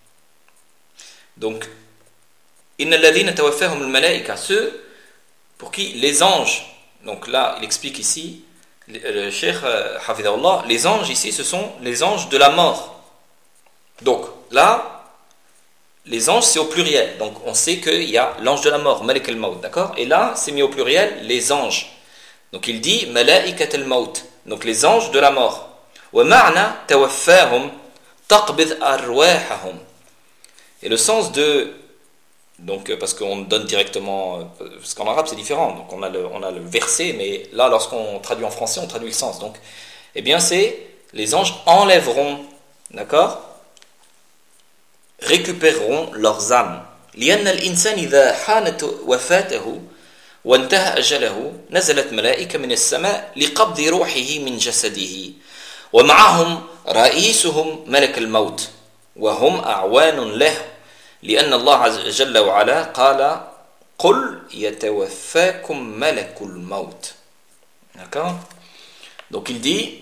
Donc إن الذين توفاهم الملائكة, ceux pour qui les anges, donc là il explique ici le cheikh Hafidahullah, les anges ici ce sont les anges de la mort. Donc là les anges c'est au pluriel, donc on sait qu'il y a l'ange de la mort, Malik al-Maut, d'accord? Et là c'est mis au pluriel les anges, donc il dit Malaikat al-Maut, donc les anges de la mort. Wa ma'na tawaffahum taqbid arwahahum. Et le sens de, donc parce qu'on donne directement, parce qu'en arabe c'est différent, donc on a le, on a le verset, mais là lorsqu'on traduit en français on traduit le sens, donc eh bien c'est les anges enlèveront, d'accord, récupéreront leurs âmes. لأن الإنسان إذا حانت وفاته وانتهى أجله نزلت ملائكة من السماء لقبض روحه من جسده ومعهم رئيسهم ملك الموت وهم أعوان له لأن الله جل وعلا قال قل يتوفاكم ملك الموت. D'accord? Donc il dit,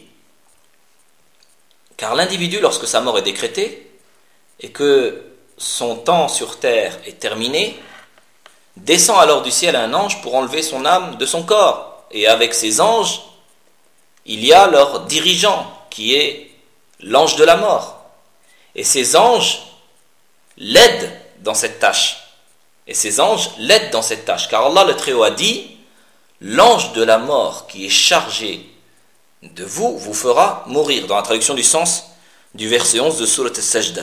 car l'individu lorsque sa mort est décrétée et que son temps sur terre est terminé, descend alors du ciel un ange pour enlever son âme de son corps, et avec ces anges il y a leur dirigeant qui est l'ange de la mort, et ces anges l'aident dans cette tâche. Et ces anges l'aident dans cette tâche. Car Allah le Très-Haut a dit, l'ange de la mort qui est chargé de vous, vous fera mourir. Dans la traduction du sens du verset onze de Surat As-Sajda.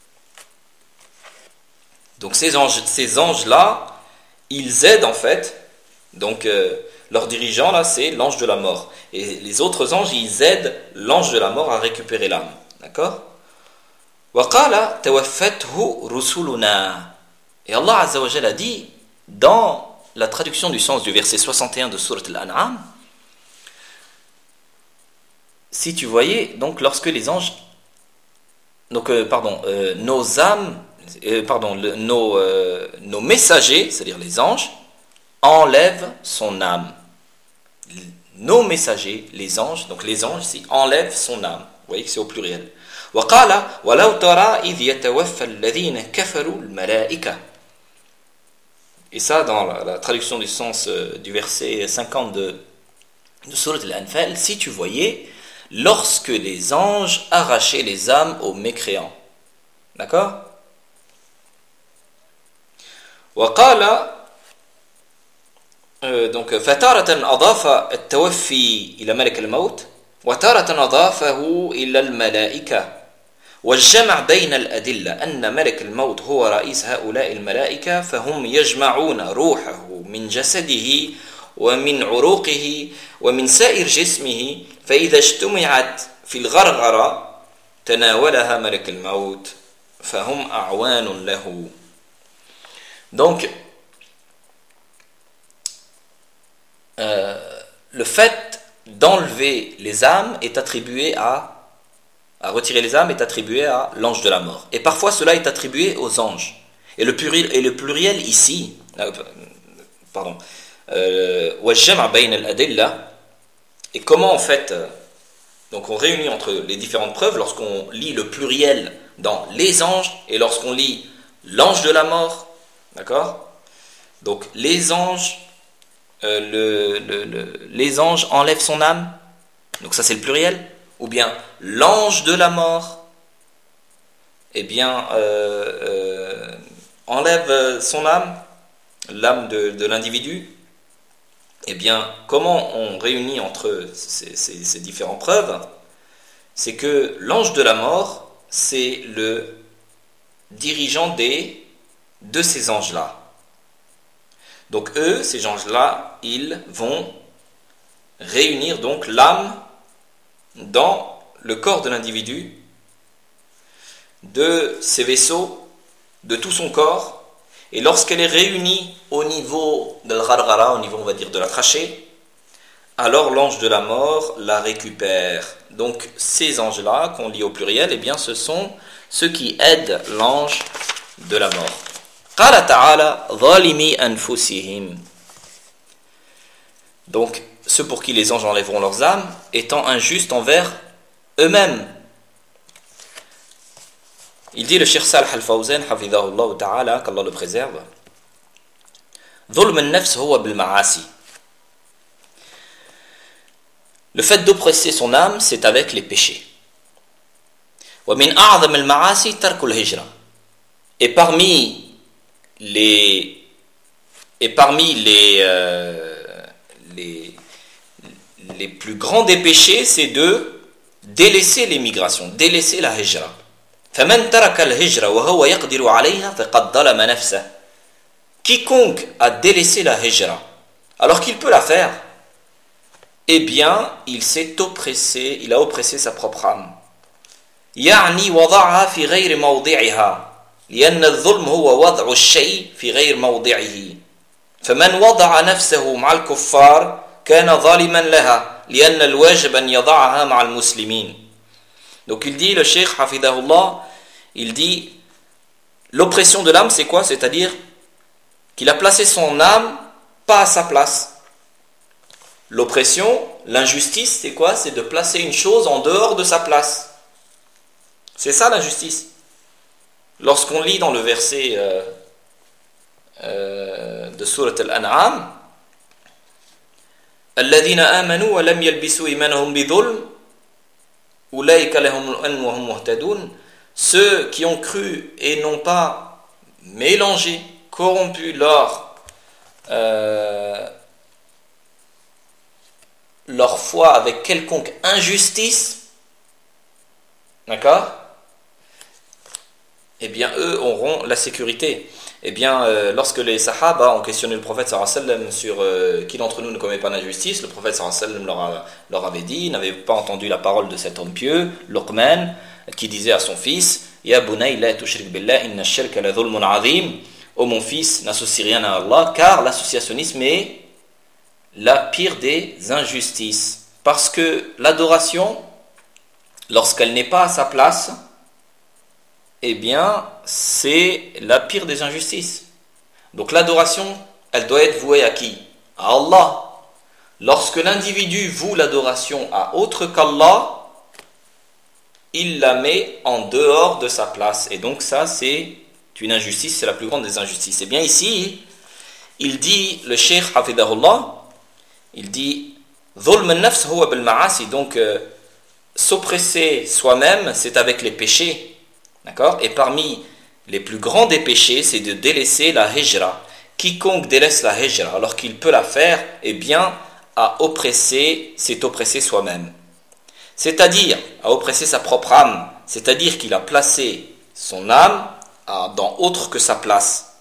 Donc ces anges, ces anges-là, ils aident en fait, donc euh, leur dirigeant là, c'est l'ange de la mort. Et les autres anges, ils aident l'ange de la mort à récupérer l'âme. D'accord? وَقَالَ تَوَفَّتْهُ رُسُلُنَا. Et Allah Azza wa Jalla a dit, dans la traduction du sens du verset soixante et un de Surat Al-An'am, si tu voyais, donc lorsque les anges, donc euh, pardon, euh, nos âmes, euh, pardon, le, nos, euh, nos messagers, c'est-à-dire les anges, enlèvent son âme. Nos messagers, les anges, donc les anges ici, enlèvent son âme. Vous voyez que c'est au pluriel. وقال ولو ترى إذ يتوفى الذين كفروا الملائكة. Et ça dans la, la traduction du sens euh, du verset cinquante de, de Surat Al-Anfal, si tu voyais lorsque les anges arrachaient les âmes aux mécréants. D'accord? وقال euh, donc فتارة أضاف التوفي إلى ملك الموت وتارة أضافه إلى الملائكة. والجمع بين الأدلة أن ملك الموت هو رئيس هؤلاء الملائكة فهم يجمعون روحه من جسده ومن عروقه ومن سائر جسمه فإذا اجتمعت في الغرغرة تناولها ملك الموت فهم أعوان له. Donc euh, le fait d'enlever les âmes est attribué à à retirer les âmes est attribué à l'ange de la mort. Et parfois cela est attribué aux anges. Et le pluriel, et le pluriel ici, euh, pardon, وَالْجَمْعَ بَيْنَ الْأَدِلَّةِ. Et comment en fait, euh, donc on réunit entre les différentes preuves lorsqu'on lit le pluriel dans les anges et lorsqu'on lit l'ange de la mort, d'accord? Donc les anges, euh, le, le, le, les anges enlèvent son âme, donc ça c'est le pluriel. Ou bien l'ange de la mort, eh bien, euh, euh, enlève son âme, l'âme de, de l'individu. Eh bien, comment on réunit entre ces, ces, ces différentes preuves? C'est que l'ange de la mort, c'est le dirigeant des, de ces anges-là. Donc eux, ces anges-là, ils vont réunir donc l'âme dans le corps de l'individu, de ses vaisseaux, de tout son corps, et lorsqu'elle est réunie au niveau de l'gharghara, au niveau on va dire de la trachée, alors l'ange de la mort la récupère. Donc ces anges-là, qu'on lit au pluriel, eh bien ce sont ceux qui aident l'ange de la mort. Qala ta'ala zalimi anfusihim. Donc ceux pour qui les anges enlèveront leurs âmes, étant injustes envers eux-mêmes. Il dit le Cheikh Salih al-Fawzan, hafidhahullah ta'ala, qu'Allah le préserve, Dhulm an-nafs huwa bil-ma'asi. Le fait d'oppresser son âme, c'est avec les péchés. Wa min a'zam al-ma'asi tarku al-hijra. Et parmi les et parmi les, euh, les les plus grands des péchés, c'est de délaisser l'émigration, délaisser la hijra. فمن ترك الهجرة وهو يقدر عليها فقد ظلم نفسه. Quiconque a délaissé la hijra alors qu'il peut la faire, eh bien il s'est oppressé, il a oppressé sa propre âme. يعني وضعها في غير موضعها لأن الظلم هو وضع الشيء في غير موضعه. فمن وضع نفسه مع الكفار كان ظالما لها لأن الواجب أن يضعها مع المسلمين. Donc il dit, le Cheikh Hafidahullah, il dit, l'oppression de l'âme c'est quoi? C'est-à-dire qu'il a placé son âme pas à sa place. L'oppression, l'injustice c'est quoi? C'est de placer une chose en dehors de sa place. C'est ça l'injustice. Lorsqu'on lit dans le verset euh, euh, de Surat Al-An'am, Alladhina amanu wa lam yalbisu imanahum bidhulm ceux qui ont cru et n'ont pas mélangé, corrompu leur, euh, leur foi avec quelconque injustice, d'accord? Eh bien, eux auront la sécurité. Eh bien, euh, lorsque les Sahaba ont questionné le prophète sallallahu alayhi wa sallam sur euh, qui d'entre nous ne commet pas d'injustice, le prophète sallallahu alayhi wa sallam leur, a, leur avait dit, il n'avait pas entendu la parole de cet homme pieux, Luqman, qui disait à son fils, Ya bunay la tushrik billah inna ash-shirka la dhulmun azim. Ô mon fils, n'associe rien à Allah, car l'associationnisme est la pire des injustices. Parce que l'adoration, lorsqu'elle n'est pas à sa place, eh bien, c'est la pire des injustices. Donc l'adoration, elle doit être vouée à qui? À Allah. Lorsque l'individu voue l'adoration à autre qu'Allah, il la met en dehors de sa place. Et donc ça, c'est une injustice, c'est la plus grande des injustices. Et bien ici, il dit, le Cheikh Hafidahullah, il dit, Dhulm an-nafs huwa bil-ma'asi. Donc, euh, s'oppresser soi-même, c'est avec les péchés. D'accord? Et parmi les plus grands des péchés, c'est de délaisser la hijra. Quiconque délaisse la hijra alors qu'il peut la faire, eh bien, a oppressé, s'est oppressé soi-même. C'est-à-dire, a oppressé sa propre âme. C'est-à-dire qu'il a placé son âme à, dans autre que sa place.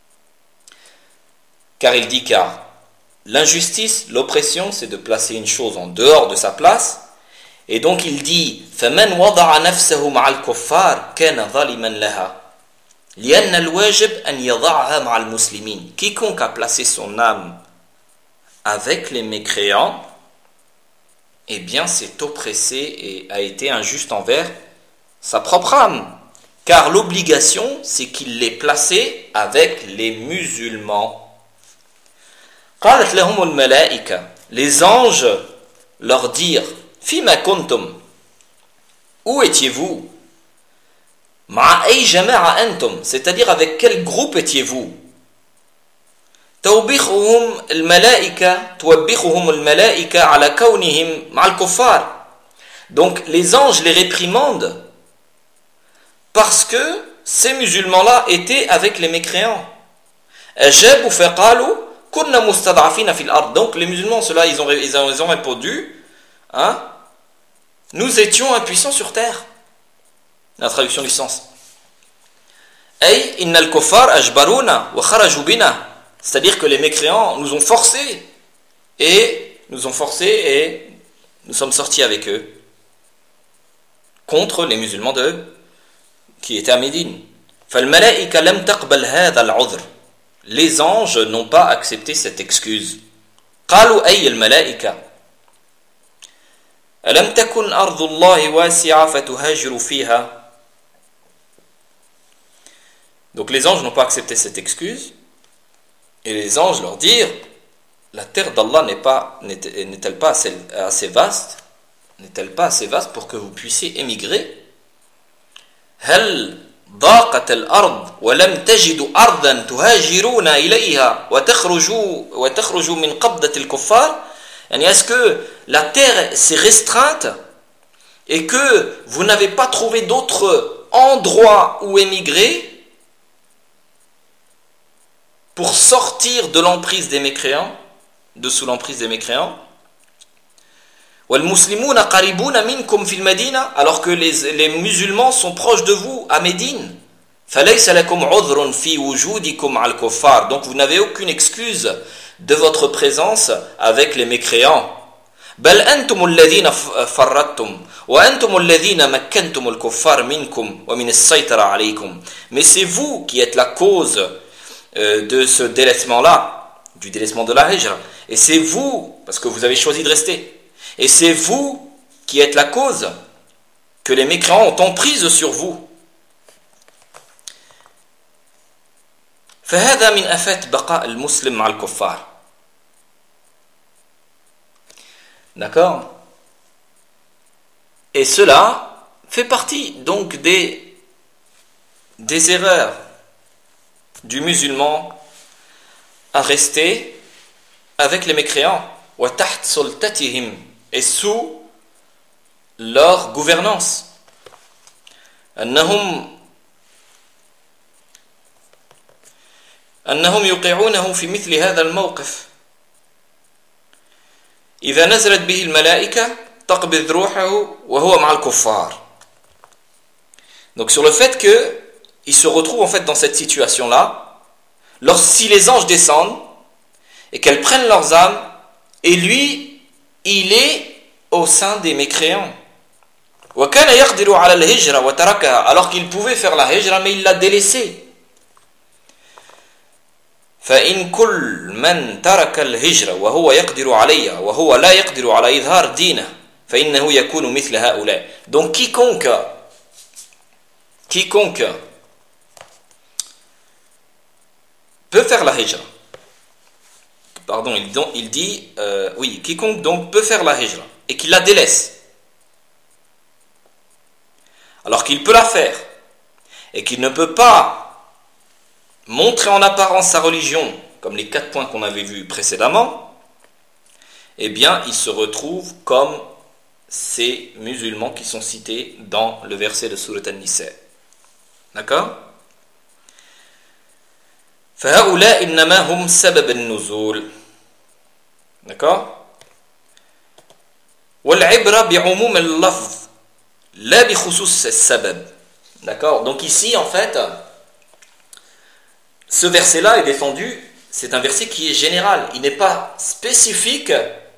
Car il dit, car l'injustice, l'oppression, c'est de placer une chose en dehors de sa place. Et donc il dit فَمَنْ وَضَعَ نَفْسَهُ مَعَ الْكُفَّارِ كَانَ ظَالِمًا لَهَا لِأَنَّ الْوَاجِبَ أَنْ يَضَعَهَا مَعَ الْمُسْلِمِينَ. Quiconque a placé son âme avec les mécréants, eh bien s'est oppressé et a été injuste envers sa propre âme. Car l'obligation, c'est qu'il l'ait placé avec les musulmans. قَالَتْ لَهُمُ الْمَلَائِكَةُ. Les anges leur dirent Fima kuntum, où étiez-vous? Ma'a ay jama'a antum, c'est-à-dire avec quel groupe étiez-vous? Tawbikhuhum al-malaika, tuwabikhuhum al-malaika ala kawnihim ma'al kuffar. Donc les anges les réprimandent parce que ces musulmans-là étaient avec les mécréants. Ajabu faqalu kunna mustad'afina fil ard. Donc les musulmans, ceux-là, ils ont, ils ont, ils ont répondu, hein? Nous étions impuissants sur terre. La traduction du sens. Ay innal kuffar ajbaruna wa kharaju bina. C'est-à-dire que les mécréants nous ont forcés et nous ont forcés et nous sommes sortis avec eux. contre les musulmans de, qui étaient à Médine. فالملائكة لم تقبل هذا العذر. Les anges n'ont pas accepté cette excuse. قالوا أي الملائكة ألم تكن أرض الله واسعة فتهاجروا فيها. Donc les anges n'ont pas accepté cette excuse, et les anges leur dirent, la terre d'Allah n'est pas, n'est-elle pas assez, assez vaste, n'est-elle pas assez vaste pour que vous puissiez émigrer. هل ضاقت الأرض ولم تجدوا أرضا تهاجرون إليها وتخرجوا وتخرجوا من قبضة الكفار. يعني est-ce que la terre s'est restreinte et que vous n'avez pas trouvé d'autres endroits où émigrer pour sortir de l'emprise des mécréants, de sous l'emprise des mécréants. وَالْمُسْلِمُونَ قَرِبُونَ مِنْكُمْ فِي الْمَدِينَةِ. Alors que les, les musulmans sont proches de vous à Médine. فَلَيْسَ لَكُمْ عُذْرٌ فِي وُجُودِكُمْ عَلَى الْكُفَّارِ. Donc vous n'avez aucune excuse de votre présence avec les mécréants. بَلْ أَنْتُمُ الَّذِينَ فَرَّدْتُمْ وَأَنْتُمُ الَّذِينَ مَكَّنْتُمُ الْكُفَّارِ مِنْكُمْ وَمِنَ السَّيْطَرَةِ عَلَيْكُمْ. Mais c'est vous qui êtes la cause de ce délaissement-là, du délaissement de la hijra. Et c'est vous, parce que vous avez choisi de rester, et c'est vous qui êtes la cause que les mécréants ont emprise sur vous. فهذا من آفات بقاء المسلم مع الكفار. D'accord? Et cela fait partie donc des, des erreurs du musulman à rester avec les mécréants وتحت سلطتهم et sous leur gouvernance. أنهم أنهم يوقعونه في مثل هذا الموقف. إذا نزلت به الملائكة تقبض روحه وهو مع الكفار. Donc sur le fait que il se retrouve en fait dans cette situation-là, lorsque si les anges descendent et qu'elles prennent leurs âmes, et lui, il est au sein des mécréants. وَكَانَ يَقْدِرُ عَلَى الْهِجْرَةِ وَتَرَكَهَا. Alors qu'il pouvait faire la hijra, mais il l'a délaissé. فَإِنْ كُلْ مَنْ تَرَكَ الْهِجْرَةَ وَهُوَ يَقْدِرُ عَلَيْهَا وَهُوَ لَا يَقْدِرُ عَلَى إِظْهَارِ دِينِهِ فَإِنَّهُ يَكُونُ مِثْلَ هَؤُلَاءِ. Donc quiconque, quiconque peut faire la hijra. Pardon, il, donc, il dit, euh, oui, quiconque donc peut faire la hijra et qui la délaisse, alors qu'il peut la faire et qu'il ne peut pas montrer en apparence sa religion, comme les quatre points qu'on avait vus précédemment, eh bien, il se retrouve comme ces musulmans qui sont cités dans le verset de Surat An-Nisa. D'accord? فهؤلاء إنما هم سبب النزول. D'accord? والعبرة بعموم اللفظ لا بخصوص السبب. D'accord? Donc ici, en fait, ce verset-là est défendu, c'est un verset qui est général. Il n'est pas spécifique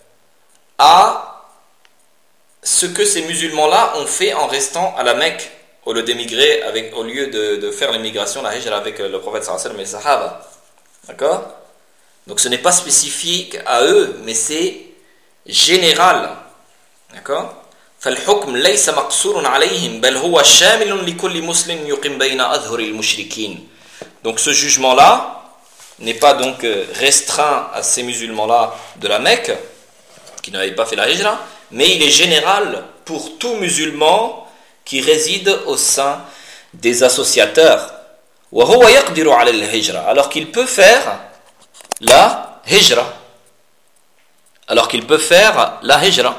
à ce que ces musulmans-là ont fait en restant à la Mecque, au lieu d'émigrer, avec, au lieu de, de faire l'émigration, la hijra avec le prophète sallallahu alayhi wa sallam et les sahaba. D'accord? Donc ce n'est pas spécifique à eux, mais c'est général. D'accord? فالحكم ليس مقصور عليهم بل هو شامل لكل مسلم يقيم بين أظهر المشركين. Donc ce jugement-là n'est pas donc restreint à ces musulmans-là de la Mecque qui n'avaient pas fait la hijra, mais il est général pour tout musulman qui réside au sein des associateurs. وهو يقدر على الهجرة. Alors qu'il peut faire la hijra. Alors qu'il peut faire la hijra.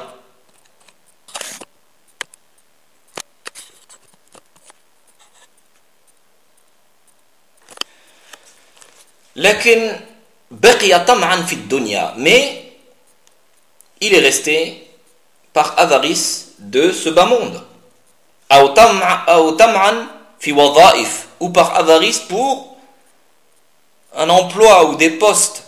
لكن بقي طمعا في الدنيا. Mais il est resté par avarice de ce bas monde. أو طمع أو طمعا في وظائف, ou par avarice pour un emploi ou des postes.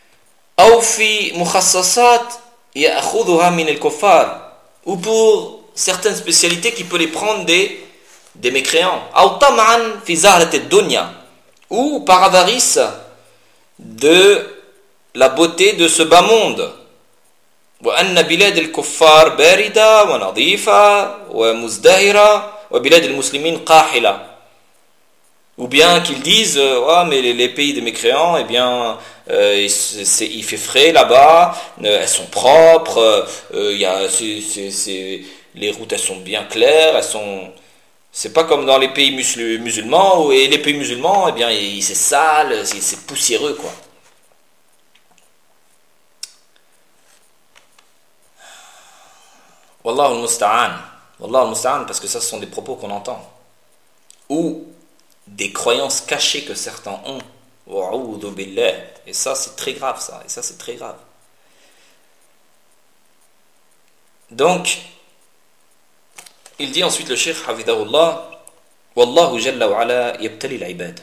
أو في مخصصات يأخذها من الكفار, ou pour certaines spécialités qui peuvent les prendre des, des mécréants. أو طمعا في زهرة الدنيا, ou par avarice de la beauté de ce bas monde. وأن بلاد الكفار باردة ونظيفة ومزدهرة وبلاد المسلمين قاحلة. Ou bien qu'ils disent, ah, mais les, les pays des mécréants, eh bien, euh, c'est, il fait frais là-bas, euh, elles sont propres, euh, y a, c'est, c'est, c'est, les routes elles sont bien claires, elles sont, c'est pas comme dans les pays musul- musulmans, où, et les pays musulmans, eh bien, c'est sale, c'est, c'est poussiéreux, quoi. Wallahu al-musta'an, Wallahu al-musta'an, parce que ça, ce sont des propos qu'on entend. Ou des croyances cachées que certains ont. Et ça, c'est très grave, ça. Et ça, c'est très grave. Donc, il dit ensuite le cheikh, hafidahullah, Wallahu jalla wa ala yabtali al-ibad.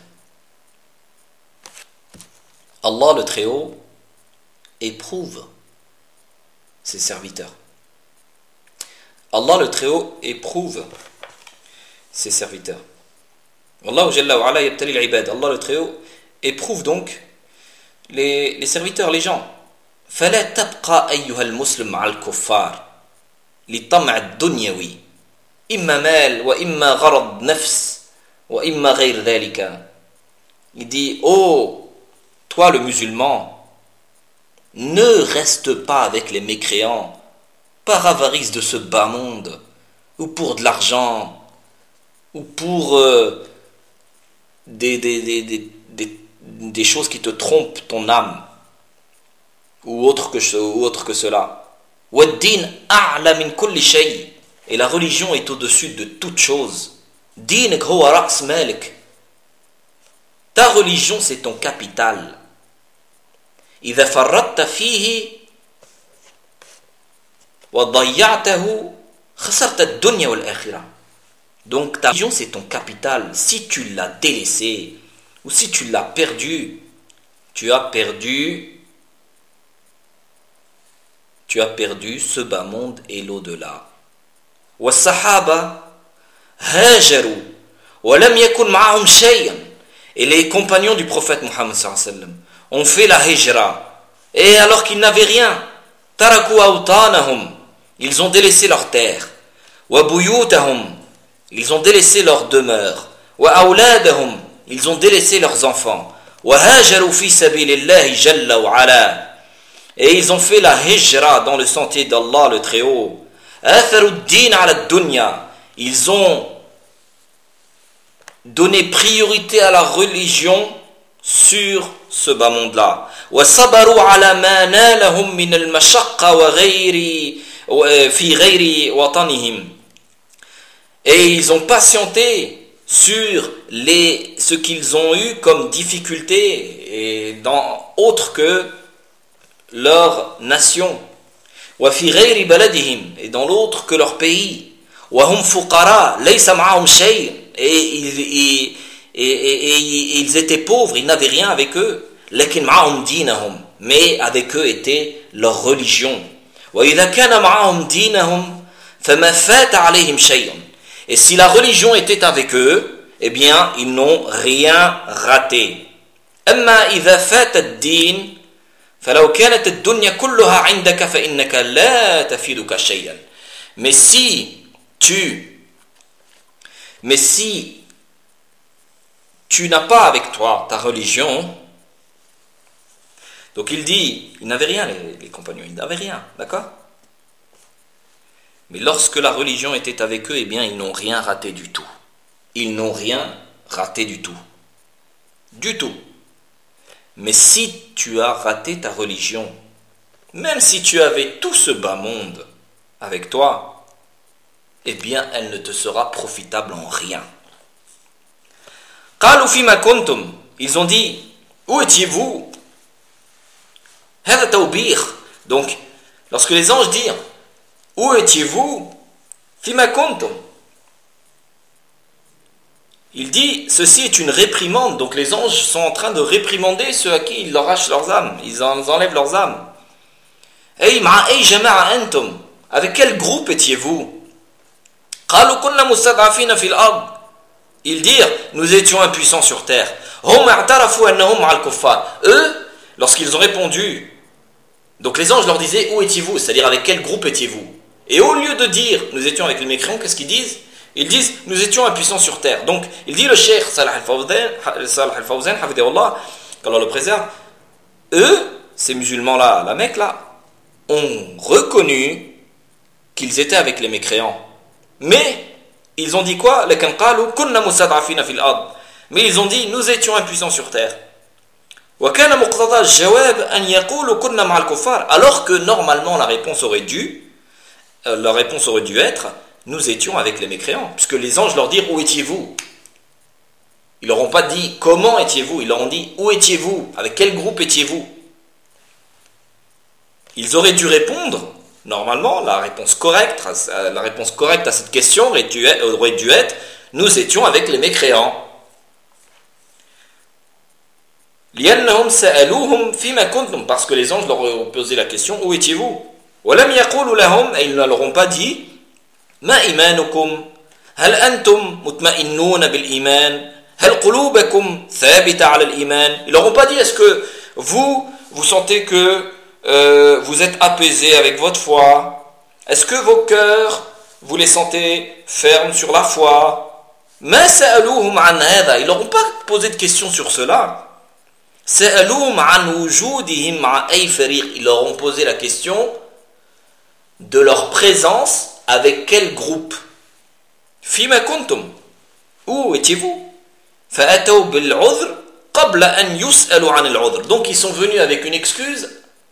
Allah le Très-Haut éprouve ses serviteurs. Allah le Très-Haut éprouve ses serviteurs. Allah Jalla wa ala yabtali al-ibad. Allah le Très-Haut éprouve donc les, les serviteurs, les gens. فلا تبقى أيها المسلم مع الكفار لطمع الدنيوي إما مال وإما غرض نفس وإما غير ذلك. Il dit, oh, toi le musulman, ne reste pas avec les mécréants par avarice de ce bas monde, ou pour de l'argent, ou pour euh, Des, des, des, des, des, des choses qui te trompent ton âme, ou autre que, ou autre que cela. Et la religion est au-dessus de toute chose. Ta religion, c'est ton capital. Donc ta religion c'est ton capital. Si tu l'as délaissé ou si tu l'as perdu, tu as perdu tu as perdu ce bas monde et l'au-delà. والصحابة هاجروا ولم يكن معهم شيء. Et les compagnons du prophète Mohammed sallallahu alayhi wa sallam ont fait la hijra, et alors qu'ils n'avaient rien, taraku awtanahum, ils ont délaissé leur terre, wa buyutahum, ils ont délaissé leur demeure, wa awladahum, ils ont délaissé leurs enfants, wa hajaru fi sabilillahi jalla wa ala, et ils ont fait la hijra dans le sentier d'Allah le Très-Haut. Atharu ad-din ala ad-dunya, ils ont donné priorité à la religion sur ce bas monde-là. Wa sabaru ala ma nalahum min al-mashaqqa wa ghayri fi ghayri watanihim. Et ils ont patienté sur les, ce qu'ils ont eu comme difficulté et dans autre que leur nation. Wa fi ghayri baladihim, et dans l'autre que leur pays. Wa hum fuqara laysa ma'ahum shay', et ils, et, et, et, et ils étaient pauvres, ils n'avaient rien avec eux. Lakin ma'ahum dinahum, mais avec eux était leur religion. Wa idha kana ma'ahum dinahum fama fata alayhim shay'un. Et si la religion était avec eux, eh bien, ils n'ont rien raté. Amma idha fata ad-din فلو كانت الدنيا كلها عندك فإنك لا تفيدك شيئا. Mais si tu mais si tu n'as pas avec toi ta religion, donc il dit, ils n'avaient rien, les, les compagnons, ils n'avaient rien, d'accord? Mais lorsque la religion était avec eux, eh bien, ils n'ont rien raté du tout. Ils n'ont rien raté du tout. Du tout. Mais si tu as raté ta religion, même si tu avais tout ce bas monde avec toi, eh bien, elle ne te sera profitable en rien. قالوا فيما كنتم, ils ont dit, où étiez-vous? هذا توبيخ. Donc, lorsque les anges disent, où étiez-vous? فيما كنتم. Il dit, ceci est une réprimande. Donc les anges sont en train de réprimander ceux à qui ils leur arrachent leurs âmes, ils en enlèvent leurs âmes. Hey, ma'a ay jama'a antum, avec quel groupe étiez-vous? قالوا كنا مستضعفين في الأرض. Ils dirent, nous étions impuissants sur terre. هم اعترفوا أنهم مع الكفار. Eux, lorsqu'ils ont répondu, donc les anges leur disaient, où étiez-vous? C'est-à-dire avec quel groupe étiez-vous? Et au lieu de dire, nous étions avec les mécréants, qu'est-ce qu'ils disent? Ils disent, nous étions impuissants sur terre. Donc, il dit le cheikh Salah al-Fawzan, hafidahullah, qu'Allah le préserve, eux, ces musulmans-là, la Mecque là, ont reconnu qu'ils étaient avec les mécréants. Mais, ils ont dit quoi? Mais ils ont dit, nous étions impuissants sur terre. Alors que normalement la réponse aurait dû, euh, la réponse aurait dû être, nous étions avec les mécréants, puisque les anges leur dirent, où étiez-vous? Ils leur ont pas dit, comment étiez-vous? Ils leur ont dit, où étiez-vous? Avec quel groupe étiez-vous? Ils auraient dû répondre, normalement, la réponse correcte, la réponse correcte à cette question aurait dû être, aurait dû être nous étions avec les mécréants. Parce que les anges leur ont posé la question, où étiez-vous? Et ils ne leur ont pas dit, ما إيمانكم هل أنتم مطمئنون بالإيمان هل قلوبكم ثابتة على الإيمان. Ils leur ont pas dit, est-ce que vous vous sentez que euh, vous êtes apaisés avec votre foi? Est-ce que vos cœurs vous les sentez fermes sur la foi? ما سألوهم عن هذا. Ils leur ont pas posé de questions sur cela. سألوهم عن وجودهم مع أي فريق. Ils leur ont posé la question de leur présence avec quel groupe? فيما كنتم. Où étiez-vous? فأتوا بالعذر قبل أن يسألوا عن العذر. Donc ils sont venus avec une excuse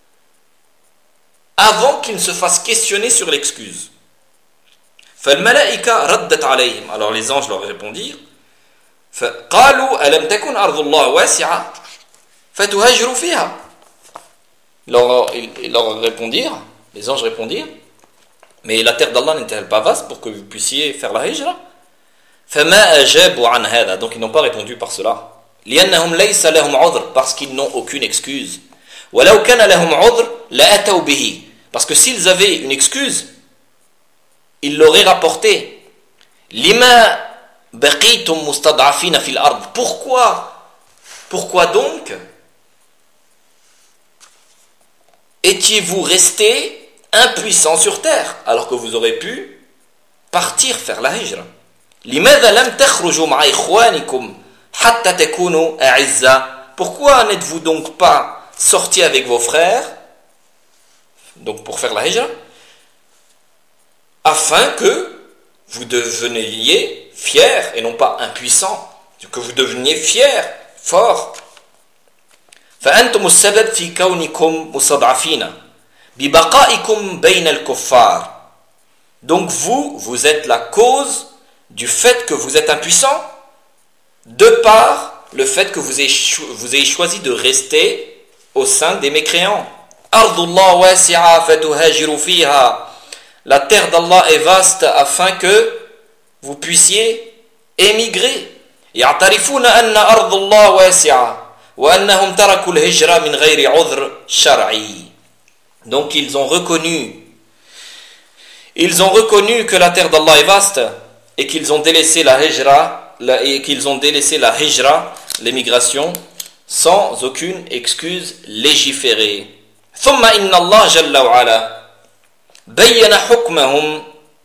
avant qu'ils ne se fassent questionner sur l'excuse. فالملائكة ردت عليهم. Alors les anges leur répondirent, فقالوا ألم تكن أرض الله واسعة فتهاجروا فيها. Ils leur répondirent, les anges répondirent, mais la terre d'Allah n'est-elle pas vaste pour que vous puissiez faire la hijra? فما أجابوا عن هذا. Donc ils n'ont pas répondu par cela. لأنهم ليس لهم عذر. Parce qu'ils n'ont aucune excuse. ولو كان لهم عذر لأتوا به. Parce que s'ils avaient une excuse, ils l'auraient rapporté. لما بقيتم مستضعفين في الأرض. Pourquoi? Pourquoi donc étiez-vous restés impuissants sur terre alors que vous aurez pu partir faire la hijra? لماذا لم تخرجوا مع إخوانكم حتى تكونوا أعزة. Pourquoi n'êtes-vous donc pas sortis avec vos frères, donc pour faire la hijra, afin que vous deveniez fiers et non pas impuissants, que vous deveniez fiers, forts. فأنتم السبب في كونكم مستضعفين ببقائكم بين الكفار. Donc vous, vous êtes la cause du fait que vous êtes impuissants, de par le fait que vous ayez, cho- vous ayez choisi de rester au sein des mécréants. Ardullah wasi'a fatuhajiru fiha. La terre d'Allah est vaste afin que vous puissiez émigrer. Ya'tarifuna anna ardullah wasi'a wa annahum taraku al-hijra min ghayri 'udhr shar'i. Donc ils ont reconnu ils ont reconnu que la terre d'Allah est vaste et qu'ils ont délaissé la hijra et qu'ils ont délaissé la hijra, l'émigration, sans aucune excuse légiférée. ثم إن الله جل وعلا بين حكمهم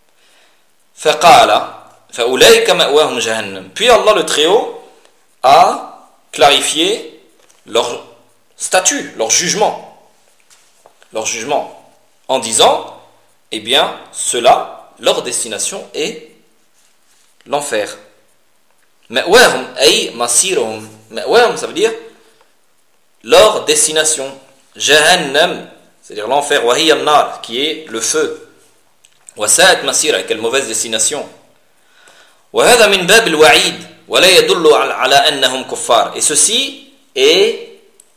فقال فأولئك مأواهم جهنم. Puis Allah le Très-Haut a clarifié leur statut, leur jugement, leur jugement, en disant, eh bien, cela, leur destination est l'enfer. Ma'wahum ay masiruhum. Ma'wahum, ça veut dire leur destination. Jahannam, c'est-à-dire l'enfer. Wa hiya an-nar, qui est le feu. Wa sa'at masira, quelle mauvaise destination. Wa hadha min bab al-wa'id wa la yadullu ala annahum kuffar. Et ceci est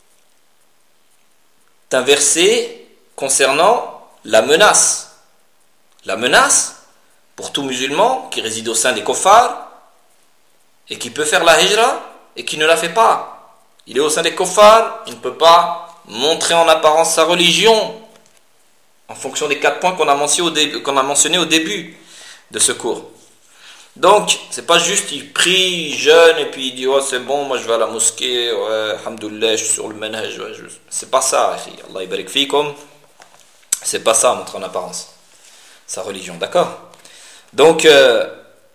un verset concernant la menace. La menace pour tout musulman qui réside au sein des kuffars et qui peut faire la hijra et qui ne la fait pas. Il est au sein des kuffars, il ne peut pas montrer en apparence sa religion en fonction des quatre points qu'on a mentionnés au début, qu'on a mentionnés au début de ce cours. Donc, c'est pas juste il prie, il jeûne et puis il dit oh c'est bon, moi je vais à la mosquée, ouais, alhamdoulilah, je suis sur le manhaj. Ouais, je... C'est pas ça, Allah yabarik fikum. C'est pas ça, montre en apparence. Sa religion, d'accord? Donc, euh,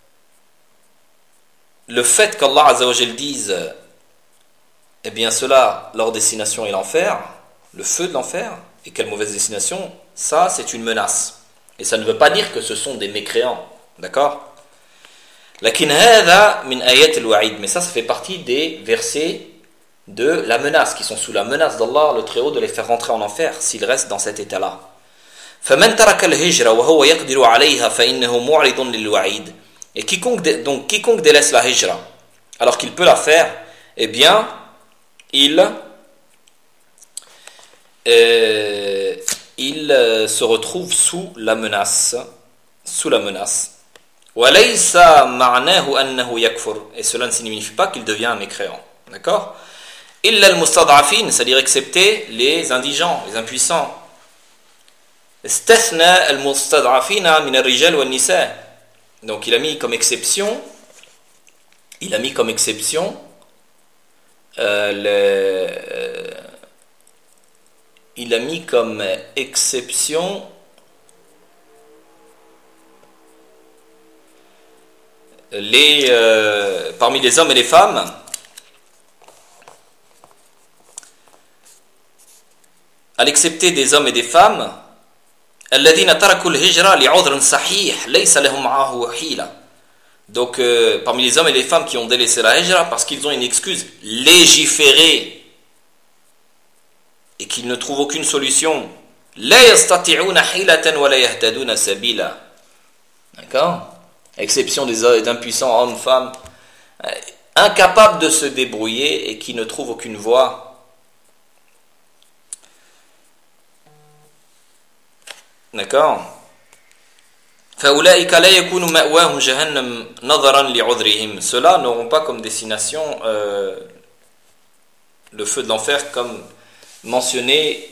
le fait qu'Allah Azza wa Jal dise eh bien cela, leur destination est l'enfer, le feu de l'enfer, et quelle mauvaise destination, ça c'est une menace. Et ça ne veut pas dire que ce sont des mécréants, d'accord? Lakin hadha min ayat al-wa'id, mais ça ça fait partie des versets de la menace, qui sont sous la menace d'Allah le Très-Haut de les faire rentrer en enfer s'ils restent dans cet état-là. فَمَنْ تَرَكَ الْهِجْرَ وَهُوَ يَقْدِرُ عَلَيْهَا فَإِنَّهُ مُعْرِضٌ لِلْوَعِيدِ. Et quiconque, donc, quiconque délaisse la hijra alors qu'il peut la faire, eh bien il euh, il euh, se retrouve sous la menace, sous la menace. وَلَيْسَ مَعْنَاهُ أَنَّهُ يَكْفُرُ. Et cela ne signifie pas qu'il devient un mécréant, d'accord? إِلَّا الْمُسْتَضْعَفِينَ, c'est-à-dire excepté les indigents, les impuissants. استثنى المستضعفين من الرجال والنساء. Donc il a mis comme exception, il a mis comme exception euh, le, euh, il a mis comme exception les euh, parmi les hommes et les femmes à l'excepté des hommes et des femmes الذين تركوا الهجرة لعذر صحيح ليس لهم معه حيلة. Donc euh, parmi les hommes et les femmes qui ont délaissé la hijra parce qu'ils ont une excuse légiférée et qu'ils ne trouvent aucune solution, لا يستطيعون حيلة ولا يهتدون سبيلا. D'accord? Exception des impuissants hommes, femmes, incapables de se débrouiller et qui ne trouvent aucune voie. D'accord? فَأُولَٰئِكَ لَا يَكُونُ مَأْوَاهُمْ جَهَنَّمْ نَظَرًا لِعُذْرِهِمْ. Ceux-là n'auront pas comme destination euh, le feu de l'enfer comme mentionné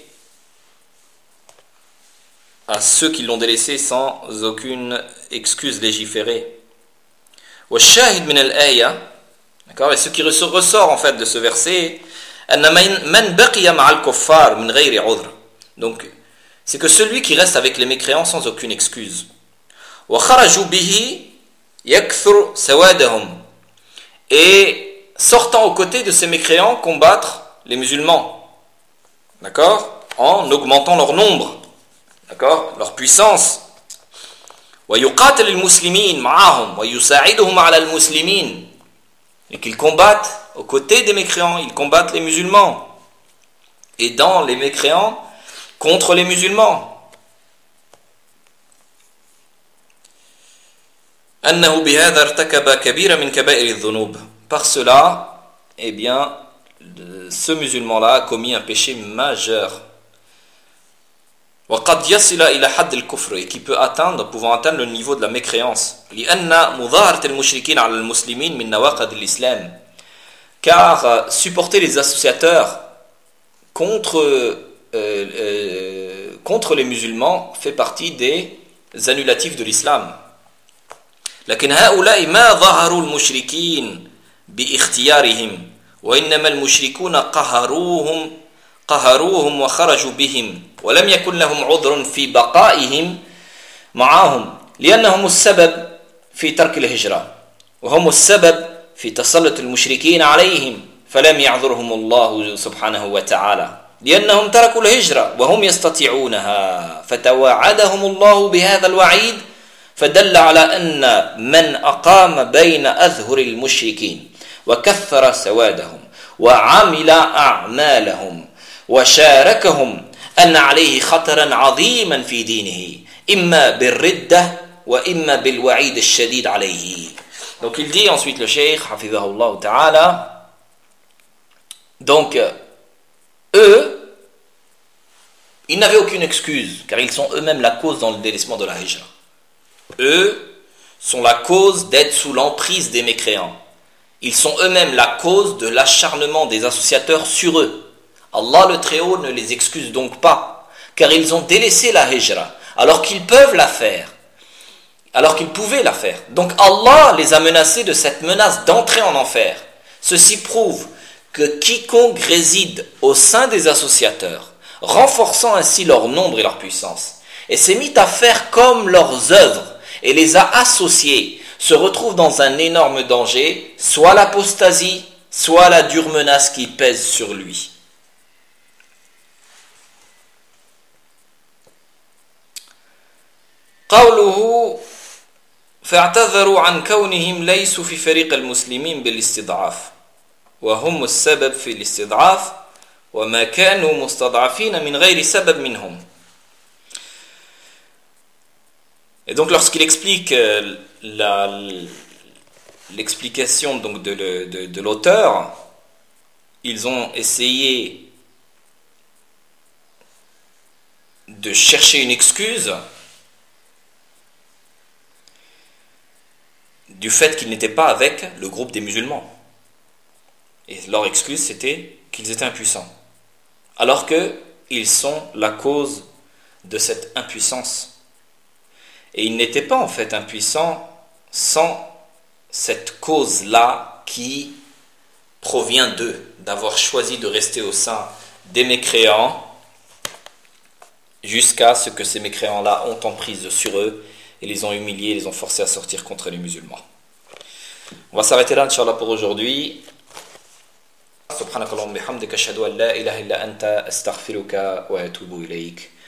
à ceux qui l'ont délaissé sans aucune excuse légiférée. وَالشَّاهِدْ مِنَ الْآيَةِ. D'accord? Et ce qui ressort en fait de ce verset, أَنَّ مَنْ بَقِيَ مَعَ الْكُفَّارِ مِنْ غَيْرِ عُذْرٍ. Donc c'est que celui qui reste avec les mécréants sans aucune excuse. وَخَرَجُوا بِهِ يَكْثُرُ سَوَادَهُمْ. Et sortant aux côtés de ces mécréants combattre les musulmans. D'accord? En augmentant leur nombre. D'accord? Leur puissance. وَيُقَاتِلِ الْمُسْلِمِينَ مَعَهُمْ وَيُسَاعِدُهُمْ عَلَى الْمُسْلِمِينَ. Et qu'ils combattent aux côtés des mécréants, ils combattent les musulmans. Et dans les mécréants, contre les musulmans. أنه بهذا ارتكب كبيرا من كبائر الذنوب. Par cela, eh bien, ce musulman-là a commis un péché majeur. وقد يصل إلى حد الكفر, et qui peut atteindre, pouvant atteindre le niveau de la mécréance. لأن مظاهرة المشركين على المسلمين من نواقض الإسلام. Car supporter les associateurs contre Euh, euh, contre les musulmans fait partie des annulatifs de l'islam. لكن هؤلاء ما ظهروا المشركين باختيارهم وإنما المشركون قهروهم قهروهم وخرجوا بهم ولم يكن لهم عذر في بقائهم معهم لأنهم السبب في ترك الهجرة وهم السبب في تسلط المشركين عليهم فلم يعذرهم الله سبحانه وتعالى لأنهم تركوا الهجرة وهم يستطيعونها فتوعدهم الله بهذا الوعيد فدل على أن من أقام بين أظهر المشركين وكثر سوادهم وعمل أعمالهم وشاركهم أن عليه خطرا عظيما في دينه إما بالردة وإما بالوعيد الشديد عليه. Donc il dit ensuite le cheikh hafizahullah ta'ala, donc eux, ils n'avaient aucune excuse, car ils sont eux-mêmes la cause dans le délaissement de la hijra. Eux sont la cause d'être sous l'emprise des mécréants. Ils sont eux-mêmes la cause de l'acharnement des associateurs sur eux. Allah le Très-Haut ne les excuse donc pas, car ils ont délaissé la hijra, alors qu'ils peuvent la faire. alors qu'ils pouvaient la faire. Donc Allah les a menacés de cette menace d'entrer en enfer. Ceci prouve que quiconque réside au sein des associateurs, renforçant ainsi leur nombre et leur puissance, et s'est mis à faire comme leurs œuvres et les a associés, se retrouve dans un énorme danger, soit l'apostasie, soit la dure menace qui pèse sur lui. قوله فاعتذروا عن كونهم ليسوا في فريق المسلمين بالاستضعاف وهم السبب في الاستضعاف وما كانوا مستضعفين من غير سبب منهم. Et donc lorsqu'il explique la, l'explication donc de, de, de l'auteur, ils ont essayé de chercher une excuse du fait qu'ils n'étaient pas avec le groupe des musulmans. Et leur excuse, c'était qu'ils étaient impuissants. Alors qu'ils sont la cause de cette impuissance. Et ils n'étaient pas en fait impuissants sans cette cause-là qui provient d'eux, d'avoir choisi de rester au sein des mécréants jusqu'à ce que ces mécréants-là ont emprise sur eux et les ont humiliés, les ont forcés à sortir contre les musulmans. On va s'arrêter là, Inch'Allah, pour aujourd'hui. Subhanakallahumma bihamdika ashhadu an la ilaha illa anta astaghfiruka wa atubu ilayk.